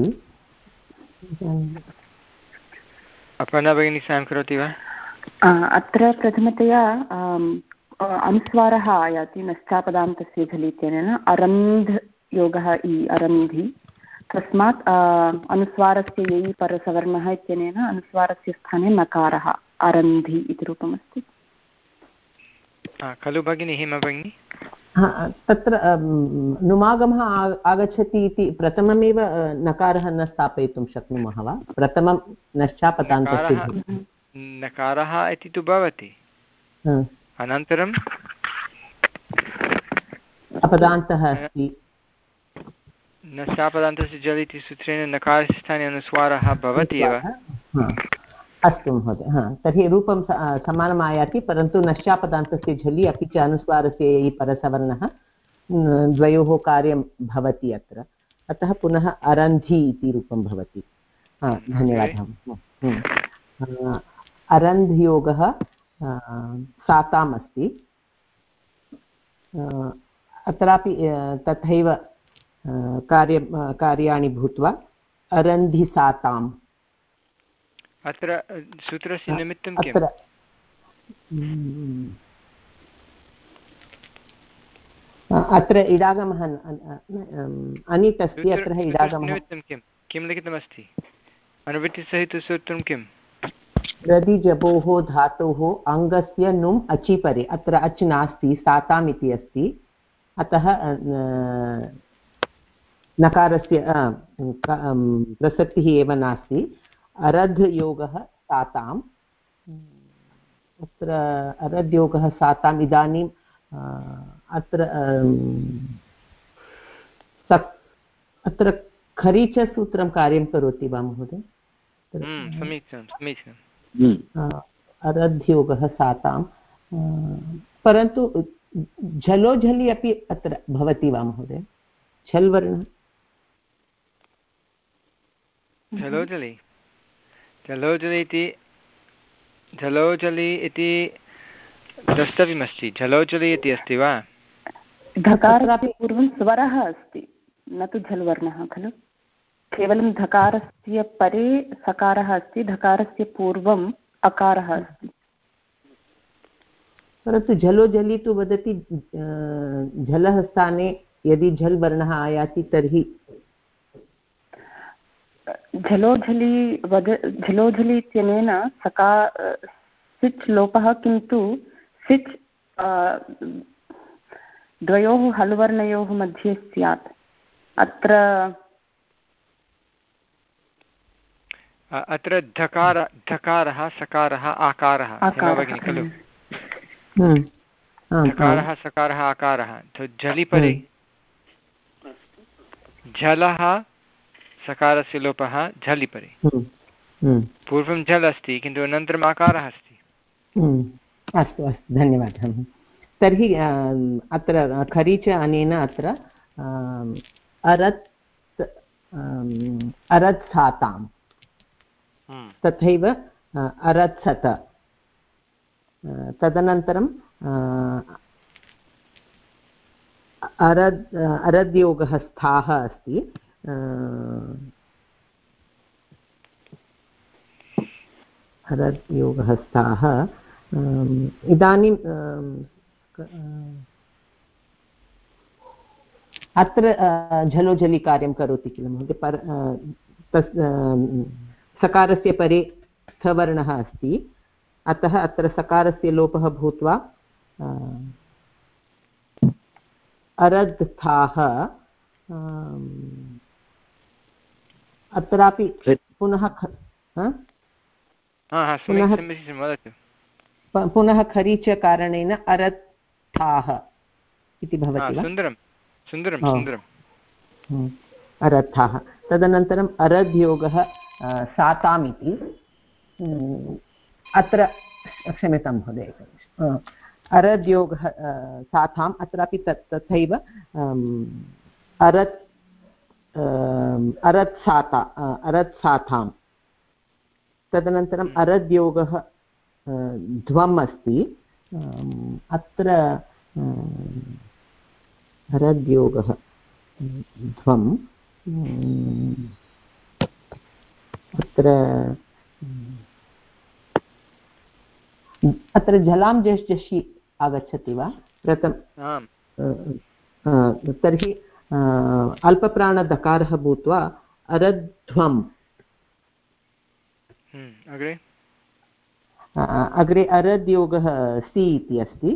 अपर्णा भगिनी साहाय्यं करोति वा? अत्र प्रथमतया अनुस्वारः आयाति नश्चापदान्तस्य झलि इत्यनेन, अरन्ध् योगः इ अरन्धि। तस्मात् अनुस्वारस्य यै परसवर्णः इत्यनेन अनुस्वारस्य स्थाने नकारः अरन्धि इति रूपमस्ति खलु भगिनी? हेमा भगिनी, तत्र नुमागमः आगच्छति इति प्रथममेव नकारः न स्थापयितुं शक्नुमः वा? प्रथमं नश्चापदान्तस्य नकारः इति तु भवति, अनन्तरम् अपदान्तः अस्ति। नश्चापदान्तस्य जल् इति सूत्रेण नकारस्य स्थाने अनुस्वारः भवति एव। अस्तु महोदय, हा तर्हि रूपं समानम् आयाति, परन्तु नश्चापदान्तस्य झलि अपि च अनुस्वारस्य यै परसवर्णः द्वयोः कार्यं भवति अत्र, अतः पुनः अरन्धि इति रूपं भवति। धन्यवादः। अरन्धयोगः साताम् अस्ति, अत्रापि तथैव कार्य कार्याणि भूत्वा अरन्धिसाताम्। अत्र सूत्रस्य निमित्तं किम्? अत्र अत्र इडागमः अनित् अस्ति, अत्र इडागमः निमित्तं किं किं लिखितमस्ति? अनुवृत्तिसहितसूत्रं किम्? रदि जपोः धातोः अङ्गस्य नुम् अचि परे, अत्र अच् नास्ति, साताम् इति अस्ति, अतः नकारस्य प्रसक्तिः एव नास्ति। अरध् योगः साताम्, अत्र अरध् योगः साताम्। इदानीम् अत्र अत्र खरीचसूत्रं कार्यं करोति वा महोदय? समीचीनं समीचीनं। अरध्योगः सातां, परन्तु झलो झलि अपि अत्र भवति वा महोदय? झल् वर्णः झलोझलि झलोझलि इति झलोझलि इति द्रष्टव्यमस्ति। झलोझलि इति अस्ति वा? धकारात् पूर्वं स्वरः अस्ति, न तु झल् वर्णः खलु। केवलं धकारस्य परे सकारः अस्ति, धकारस्य पूर्वम् अकारः अस्ति। परन्तु झलो झलि तु वदति झलः स्थाने यदि झल् वर्णः आयाति तर्हि झलोझलि वद झलोझलि इत्यनेन सका सिच् लोपः, किन्तु सिच् द्वयोः हल्वर्णयोः मध्ये स्यात्। अत्र अत्र धकार धकारः सकारः आकारः भगिनि खलु? धकारः सकारः आकारः झलि परे झलः सकारस्य लोपः झलि परे। पूर्वं झल् अस्ति किन्तु अनन्तरम् आकारः अस्ति। अस्तु अस्तु, धन्यवादः। तर्हि अत्र खरीच अनेन अत्र अरत् अरत्साताम्, तथैव अरत्सत, तदनन्तरं अरद् अरद्योगः स्थाः अस्ति, अरद् योगः स्थाः इदानीं अत्र झलो झलि कार्यं करोति किल महोदय पर तस् सकारस्य परे स्थवर्णः अस्ति अतः अत्र सकारस्य लोपः भूत्वा अरद्धस्थाः अत्रापि पुनः पुनः खरीच कारणेन अरत्थाः इति भवति वा सुन्दरं सुन्दरं सुन्दरम् अरत्थाः तदनन्तरम् अरद्योगः साताम् इति अत्र क्षम्यतां महोदय अरद्योगः साताम् अत्रापि तत् तथैव अरत् अरत्साता अरत्सातां तदनन्तरम् अरद्योगः ध्वम् अस्ति अत्र अरद्योगः ध्वम् अत्र अत्र जलां जश् जषि आगच्छति वा प्रथम तर्हि अल्पप्राणदकारः भूत्वा अरध्वम् अग्रे अग्रे अरद्योगः सि इति अस्ति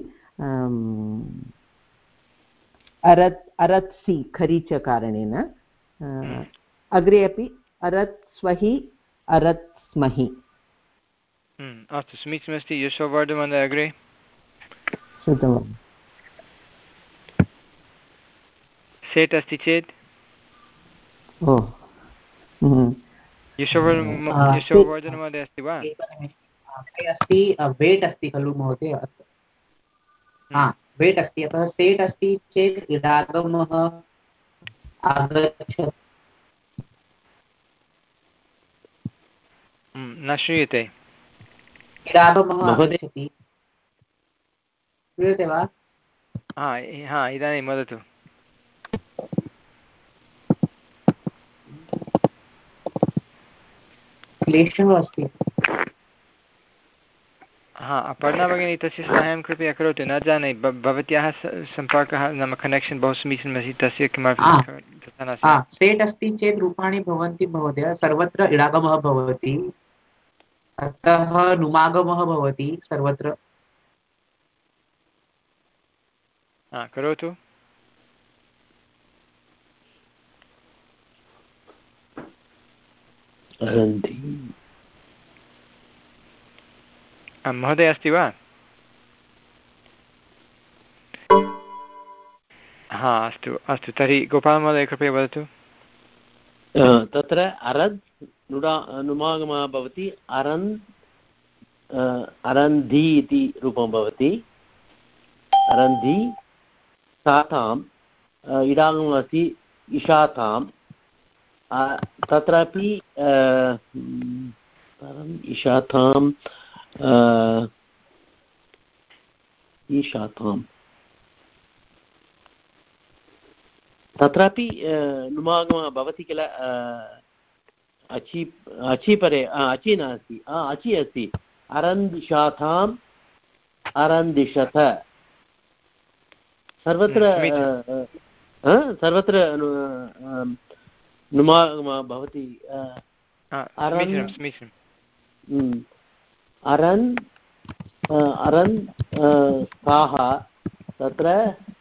अरत् अरत् सि खरीच कारणेन अग्रे अपि अरत् स्वहि अरत् स्महि अस्तु समीचीनमस्ति यशोवर्धमहोदय अग्रे श्रुतवान् सेट् अस्ति चेत् ओ यशोवर्धनमहोदय अस्ति वा अस्ति वेट् अस्ति खलु महोदय वेट् अस्ति अतः सेट् अस्ति चेत् इडागमः आगच्छति न श्रूयते इडागमः आगच्छति श्रूयते वा हा हा इदानीं वदतु क्लेशः अस्ति हा अपर्णा भगिनी तस्य साहाय्यं कृपया करोतु न जाने भवत्याः सम्पर्कः नाम कनेक्षन् बहु समीचीनमस्ति तस्य किमर्थं तथा नास्ति सेट् अस्ति चेत् रूपाणि भवन्ति महोदय सर्वत्र इडागमः भवति अतः नुमागमः भवति सर्वत्र हा करोतु महोदय अस्ति वा हा अस्तु अस्तु तर्हि गोपालमहोदय कृपया वदतु तत्र अरद् नुडा नुमागमः भवति अरन् अरन्धि इति रूपं भवति अरन्धि साताम् इडागमः अस्ति इशाताम् तत्रापि इशाताम् ईशाताम् तत्रापि नुमागमः भवति किल अचि अचि परे अचि नास्ति अचि अस्ति अरन्दिशाताम् अरन्दिशत सर्वत्र सर्वत्र नुमागमः भवति अरन् अरन् स्थाः तत्र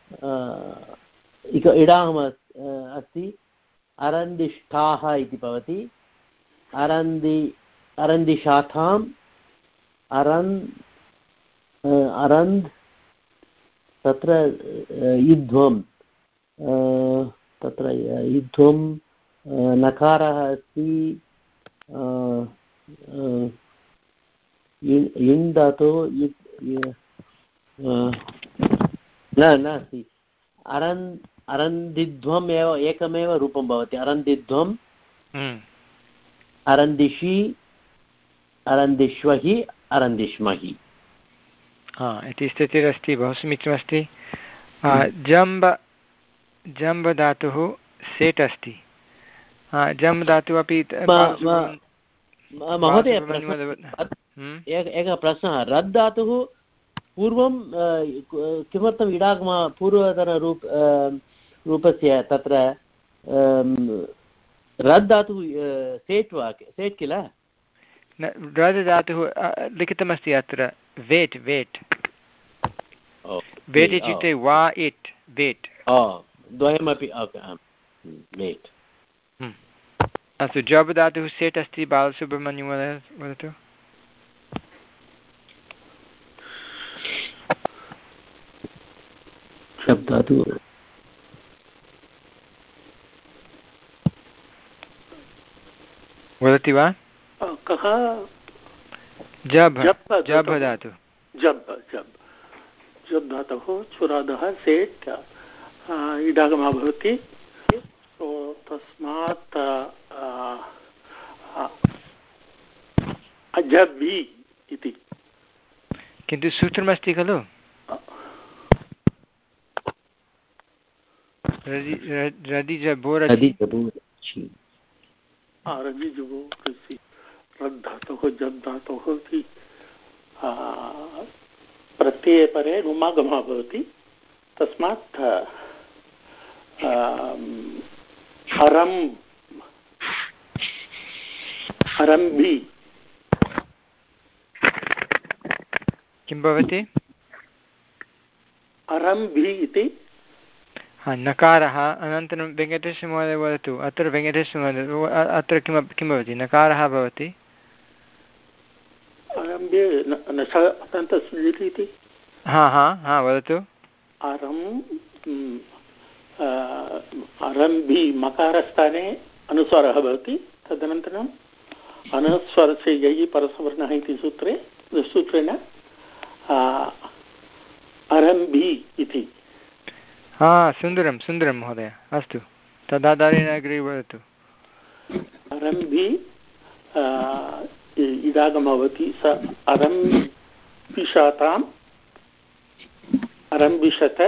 इक इडागमः अस्ति अरन्दिष्ठाः इति भवति अरन्दि अरन्दिशाताम् अरन् अरन्द् तत्र युध्वं तत्र युध्वं नकारः अस्ति युन् धातु न नास्ति अरन् अरन्दिध्वम् एव एकमेव रूपं भवति अरन्दिध्वम् अरन्दिषि अरन्दिष्वहि अरन्दिष्महि हा इति स्थितिरस्ति बहु समीचीनमस्ति जम्ब जम्ब धातुः सेट् अस्ति जम्ब धातुः अपि महोदय एक एकः प्रश्नः रद् धातुः पूर्वं किमर्थम् इडागम पूर्वतनरूप रूपस्य तत्र रद् धातुः सेट् वा सेट् किल रद् धातुः लिखितमस्ति अत्र वेट् वेट् वेट् इत्युक्ते वा इट् वेट् द्वयमपि वेट् अस्तु जब् धातुः सेट् अस्ति बालसुब्रह्मण्यं वदतु शब्दातु वदति वा कः जब् जब् धातु जब् जब् जब् धातुः चुरादः सेट् इडागमः भवति तस्मात् अजबि इति किन्तु सूत्रमस्ति खलु रदि जबो रदि रजि जबो रद् धातुः जब् धातुः इति प्रत्यये परे रुमागमः भवति तस्मात् हरं हरम्भि किं भवति हरम्भि इति नकारः अनन्तरं वेङ्कटेशमहोदय वदतु अत्र वेङ्कटेशमहोदय अत्र किं किं भवति नकारः भवति हा हा हा वदतु आरम् आरम्भि मकारस्थाने अनुस्वारः भवति तदनन्तरम् अनुस्वारस्य ययि परसवर्णः इति सूत्रे सूत्रेण आरम्भि इति हा सुन्दरं सुन्दरं महोदय अस्तु तदाधारेण अग्रे वदतु आरम्भि इडागमः भवति स अरम्बिषताम् अरम्बिषत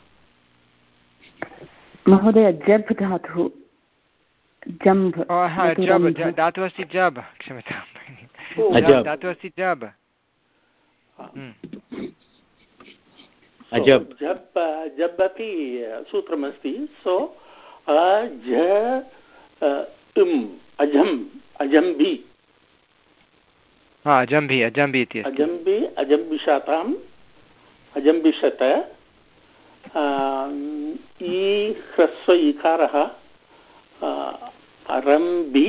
महोदय जब् धातुः जम्भ जब् धातुः अस्ति जब् क्षम्यतां धातुः अस्ति जब् जब् जब् अपि सूत्रमस्ति सो अज अजम् अजम्बि अजम्बि अजम्बि इति अजम्बि अजम्बिषताम् अजम्बिषत ई ह्रस्व इकारः अरम्बि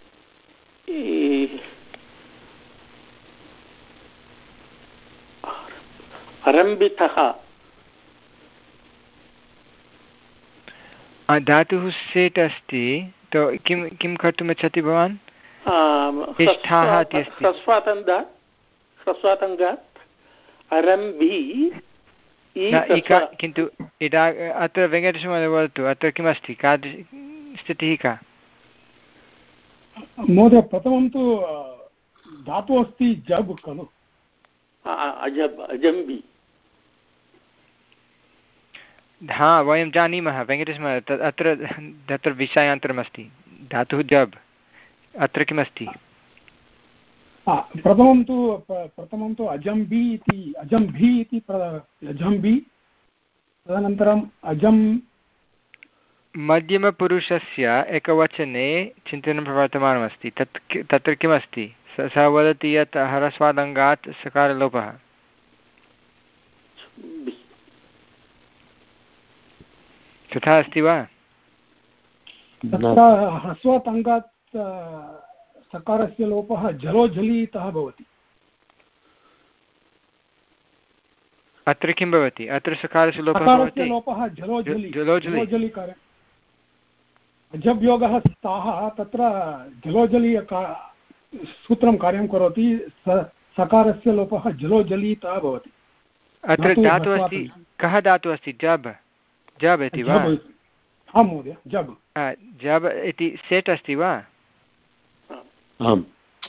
अरम्बितः धातुः सेट् अस्ति तो किं किं कर्तुम् इच्छति भवान् ह्रस्वातङ्गात् ह्रस्वातङ्गात् अरम्भि किन्तु इदा अत्र वेङ्कटेशमहोदय वदतु अत्र किमस्ति का स्थितिः का महोदय प्रथमं तु धातुः अस्ति जब् खलु अजब् अजम्बि हा वयं जानीमः वेङ्कटेशमहोदय तत् अत्र तत्र विषयान्तरमस्ति धातुः जब् अत्र किमस्ति प्रथमं तु प्रथमं तु अजम्बि इति अजम्भि इति अजम्बि तदनन्तरम् अजम् मध्यमपुरुषस्य एकवचने चिन्तनं प्रवर्तमानमस्ति तत् तत्र किमस्ति सः वदति यत् ह्रस्वादङ्गात् सकारलोपः तथा अस्ति वा ह्रस्वादङ्गात् सकारस्य लोपः जलोजलीतः भवति अत्र किं भवति अत्र सकारस्य लोपः भवति लोपः जलोजली जलोजली कार्यम् अजब्योगः स्थाः तत्र जलोजली सूत्रं कार्यं करोति सकारस्य लोपः जलोजलीतः भवति अत्र धातुः अस्ति कः धातुः अस्ति जब् जब् इति वा आं महोदय जब् जब् इति सेट् अस्ति वा आम्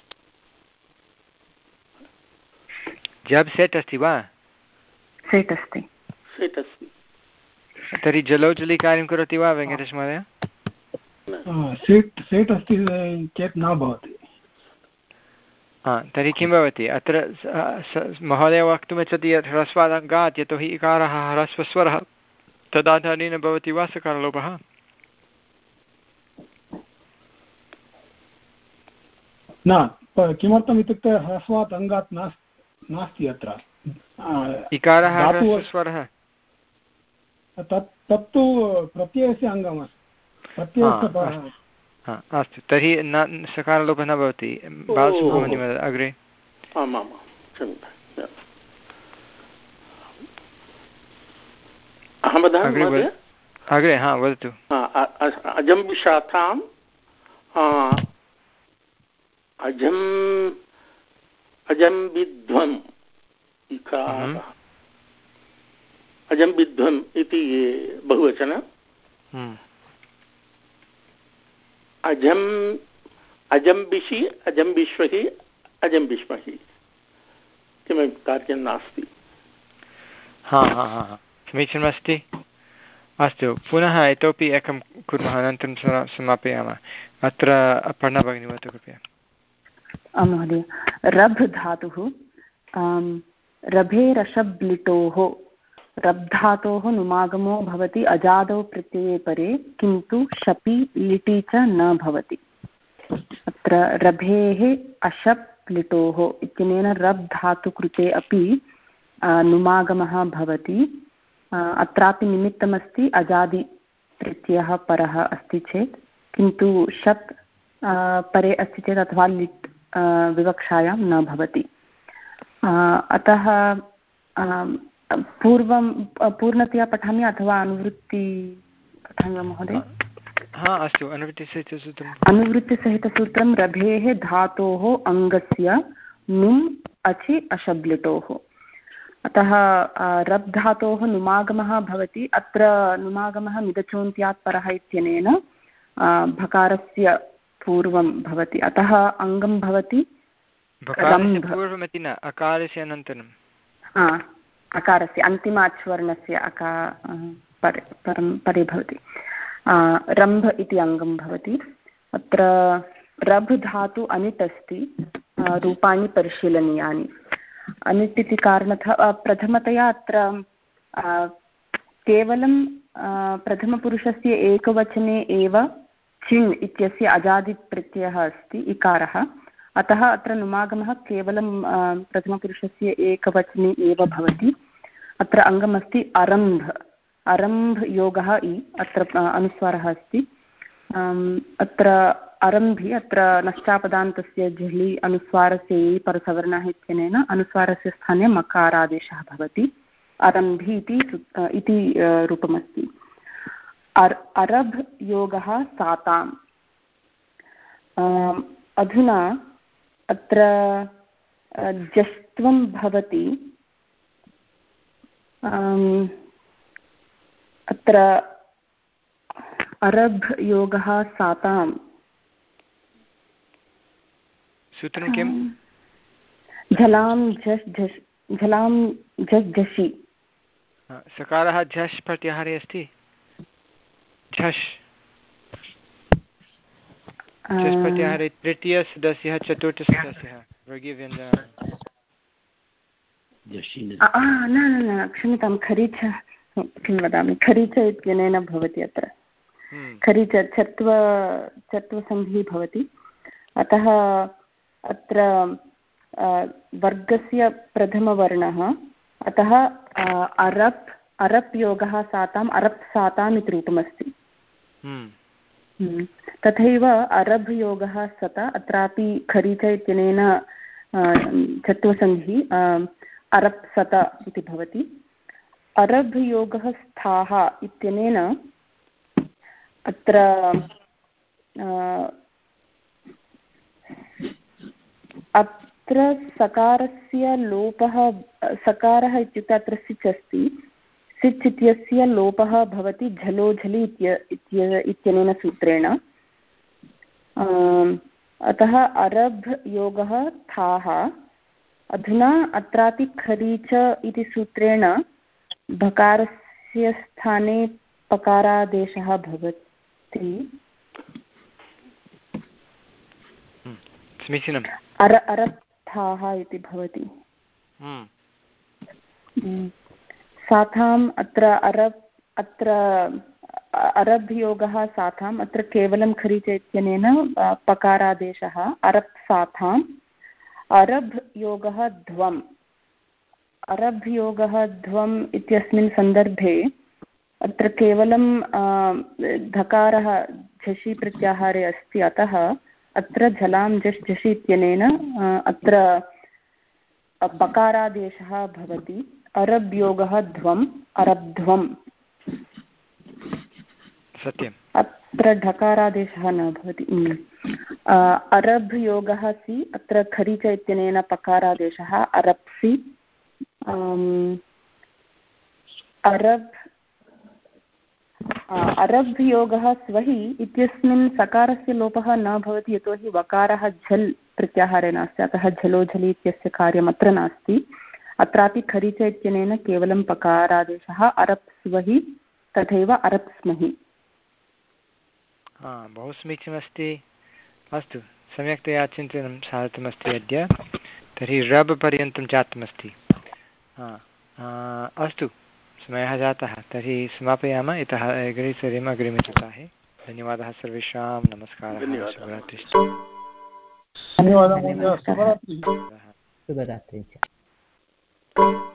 जब् सेट् अस्ति वा सेट् अस्ति सेट् अस्ति तर्हि जलोजली कार्यं करोति वा वेङ्कटेश महोदय सेट् सेट् अस्ति चेत् न भवति तर्हि किं भवति अत्र महोदय वक्तुमिच्छति यत् ह्रस्वादङ्गात् यतोहि इकारः ह्रस्वस्वरः तदाधारेण भवति वा सकारलोपः? न, किमर्थम् इत्युक्ते ह्रस्वात् अङ्गात् नास्ति अत्र इकारः ह्रस्वस्वरः तत् तत्तु प्रत्ययस्य अङ्गमस्ति प्रत्ययस्य। अस्तु तर्हि न सकारलोपः न भवति। बालसुब्रह्मण्यं वदति अग्रे। अग्रे हा वदतु। अजम्बिशाखाम् अजम् अजम्बिध्वम् इकारः अजम्बिध्वम् इति बहुवचन। अजम् अजम्बिषि अजम्बिष्वहि अजम्बिष्महि किमपि कार्यं नास्ति। हा हा हा समीचीनमस्ति। अस्तु पुनः इतोपि एकं कुर्मः अनन्तरं समापयामः। अत्र पर्णा भगिनी वदतु कृपया। महोदय रभ् धातुः रभे रषब्लिटोः रब् धातोः नुमागमो भवति अजादौ प्रत्यये परे किन्तु शपि लिटि च न भवति। अत्र रभेः अशप् लिटोः इत्यनेन रब् धातुकृते अपि नुमागमः भवति। अत्रापि निमित्तमस्ति अजादि प्रत्ययः परः अस्ति चेत्, किन्तु शप् परे अस्ति चेत् अथवा लिट् विवक्षायां न भवति। अतः पूर्वं पूर्णतया पठामि अथवा अनुवृत्ति पठामि वा महोदय? हा अस्तु अनुवृत्तिसहितसूत्रम्। अनुवृत्तिसहितसूत्रं रभेः धातोः अङ्गस्य नुम् अचि अशब्लिटोः। अतः रब् धातोः नुमागमः भवति। अत्र नुमागमः मिदचोन्त्यात् परः इत्यनेन भकारस्य पूर्वं भवति, अतः अङ्गं भवति पूर्वमिति न अकारस्य अनन्तरं अकारस्य अन्तिम अच्वर्णस्य अका परे परं परे भवति। रम्भ इति अङ्गं भवति। अत्र रभ् धातु अनिट् अस्ति। रूपाणि परिशीलनीयानि। अनिट् इति कारणतः प्रथमतया अत्र केवलं प्रथमपुरुषस्य एकवचने एव चिन् इत्यस्य अजादिप्रत्ययः अस्ति इकारः। अतः अत्र नुमागमः केवलं प्रथमपुरुषस्य एकवचने एव भवति। अत्र अङ्गमस्ति अरम्भ। अरम्भ योगः इ अत्र अनुस्वारः अस्ति। अत्र अरम्भि अत्र नष्टापदान्तस्य झलि अनुस्वारस्य इ परसवर्णः इत्यनेन अनुस्वारस्य स्थाने मकारादेशः भवति। अरम्भि इति रूपमस्ति। अर् अरब् योगः साताम्। अधुना अत्र जस्त्वं भवति। अत्र अरब् योगः साताम् सूत्रं किं? झलां झस् झस् झलां झस् झषि। सकारः झष् प्रत्याहारे अस्ति। झष् झष् प्रत्याहारे तृतीयसदस्यः चतुर्थसदस्यः वर्गीयव्यञ्जनानि। न न न क्षम्यतां खरीच किं वदामि खरीच इत्यनेन भवति। अत्र खरीच चत्व चत्वसन्धिः भवति। अतः अत्र वर्गस्य प्रथमवर्णः। अतः अरप् अरप् योगः साताम् अरप् साताम् इति रूपमस्ति। तथैव अरब् योगः सत अत्रापि खरीच इत्यनेन चत्वसन्धिः अरप् सत इति भवति। अरब् योगः स्थाः इत्यनेन अत्र अत्र सकारस्य लोपः सकारः इत्युक्ते अत्र सिच् अस्ति। सिच् इत्यस्य लोपः भवति झलो झलि इत्यनेन सूत्रेण। अतः अरब् योगः थाः। अधुना अत्रापि खरीच इति सूत्रेण भकारस्य स्थाने पकारादेशः भवति। समीचीनम्। अर अरप् अरब्स्थाः इति भवति। साथाम् अत्र अरब् अत्र अरब्योगः साथाम् अत्र केवलं खरीच इत्यनेन पकारादेशः अरब् साथाम् अरब् योगः ध्वम् अरब् योगः ध्वम् इत्यस्मिन् सन्दर्भे अत्र केवलं धकारः झषि प्रत्याहारे अस्ति, अतः अत्र झलां झष् झषि इत्यनेन अत्र पकारादेशः भवति। अरब् योगः ध्वम् अरब्ध्वम्। सत्यम्। अत्र ढकारादेशः न भवति। अरब् योगः सि अत्र खरीच इत्यनेन पकारादेशः अरप्सि। अरब् अरब् योगः स्वहि इत्यस्मिन् सकारस्य लोपः न भवति, यतोहि वकारः झल् प्रत्याहारे नास्ति, अतः झलो झलि इत्यस्य कार्यम् अत्र नास्ति। अत्रापि खरीच इत्यनेन केवलं पकारादेशः अरप् स्वहि तथैव अरप् स्महि। बहु समीचीनमस्ति। अस्तु, सम्यक्तया चिन्तनं साधितमस्ति अद्य। तर्हि रब् पर्यन्तं जातमस्ति। अस्तु, समयः जातः, तर्हि समापयामः। इतः अग्रे सरेम अग्रिमसप्ताहे। धन्यवादः सर्वेषां। नमस्कारः। शुभरात्रिः। धन्यवादः। शुभरात्रिः। शुभरात्रिः।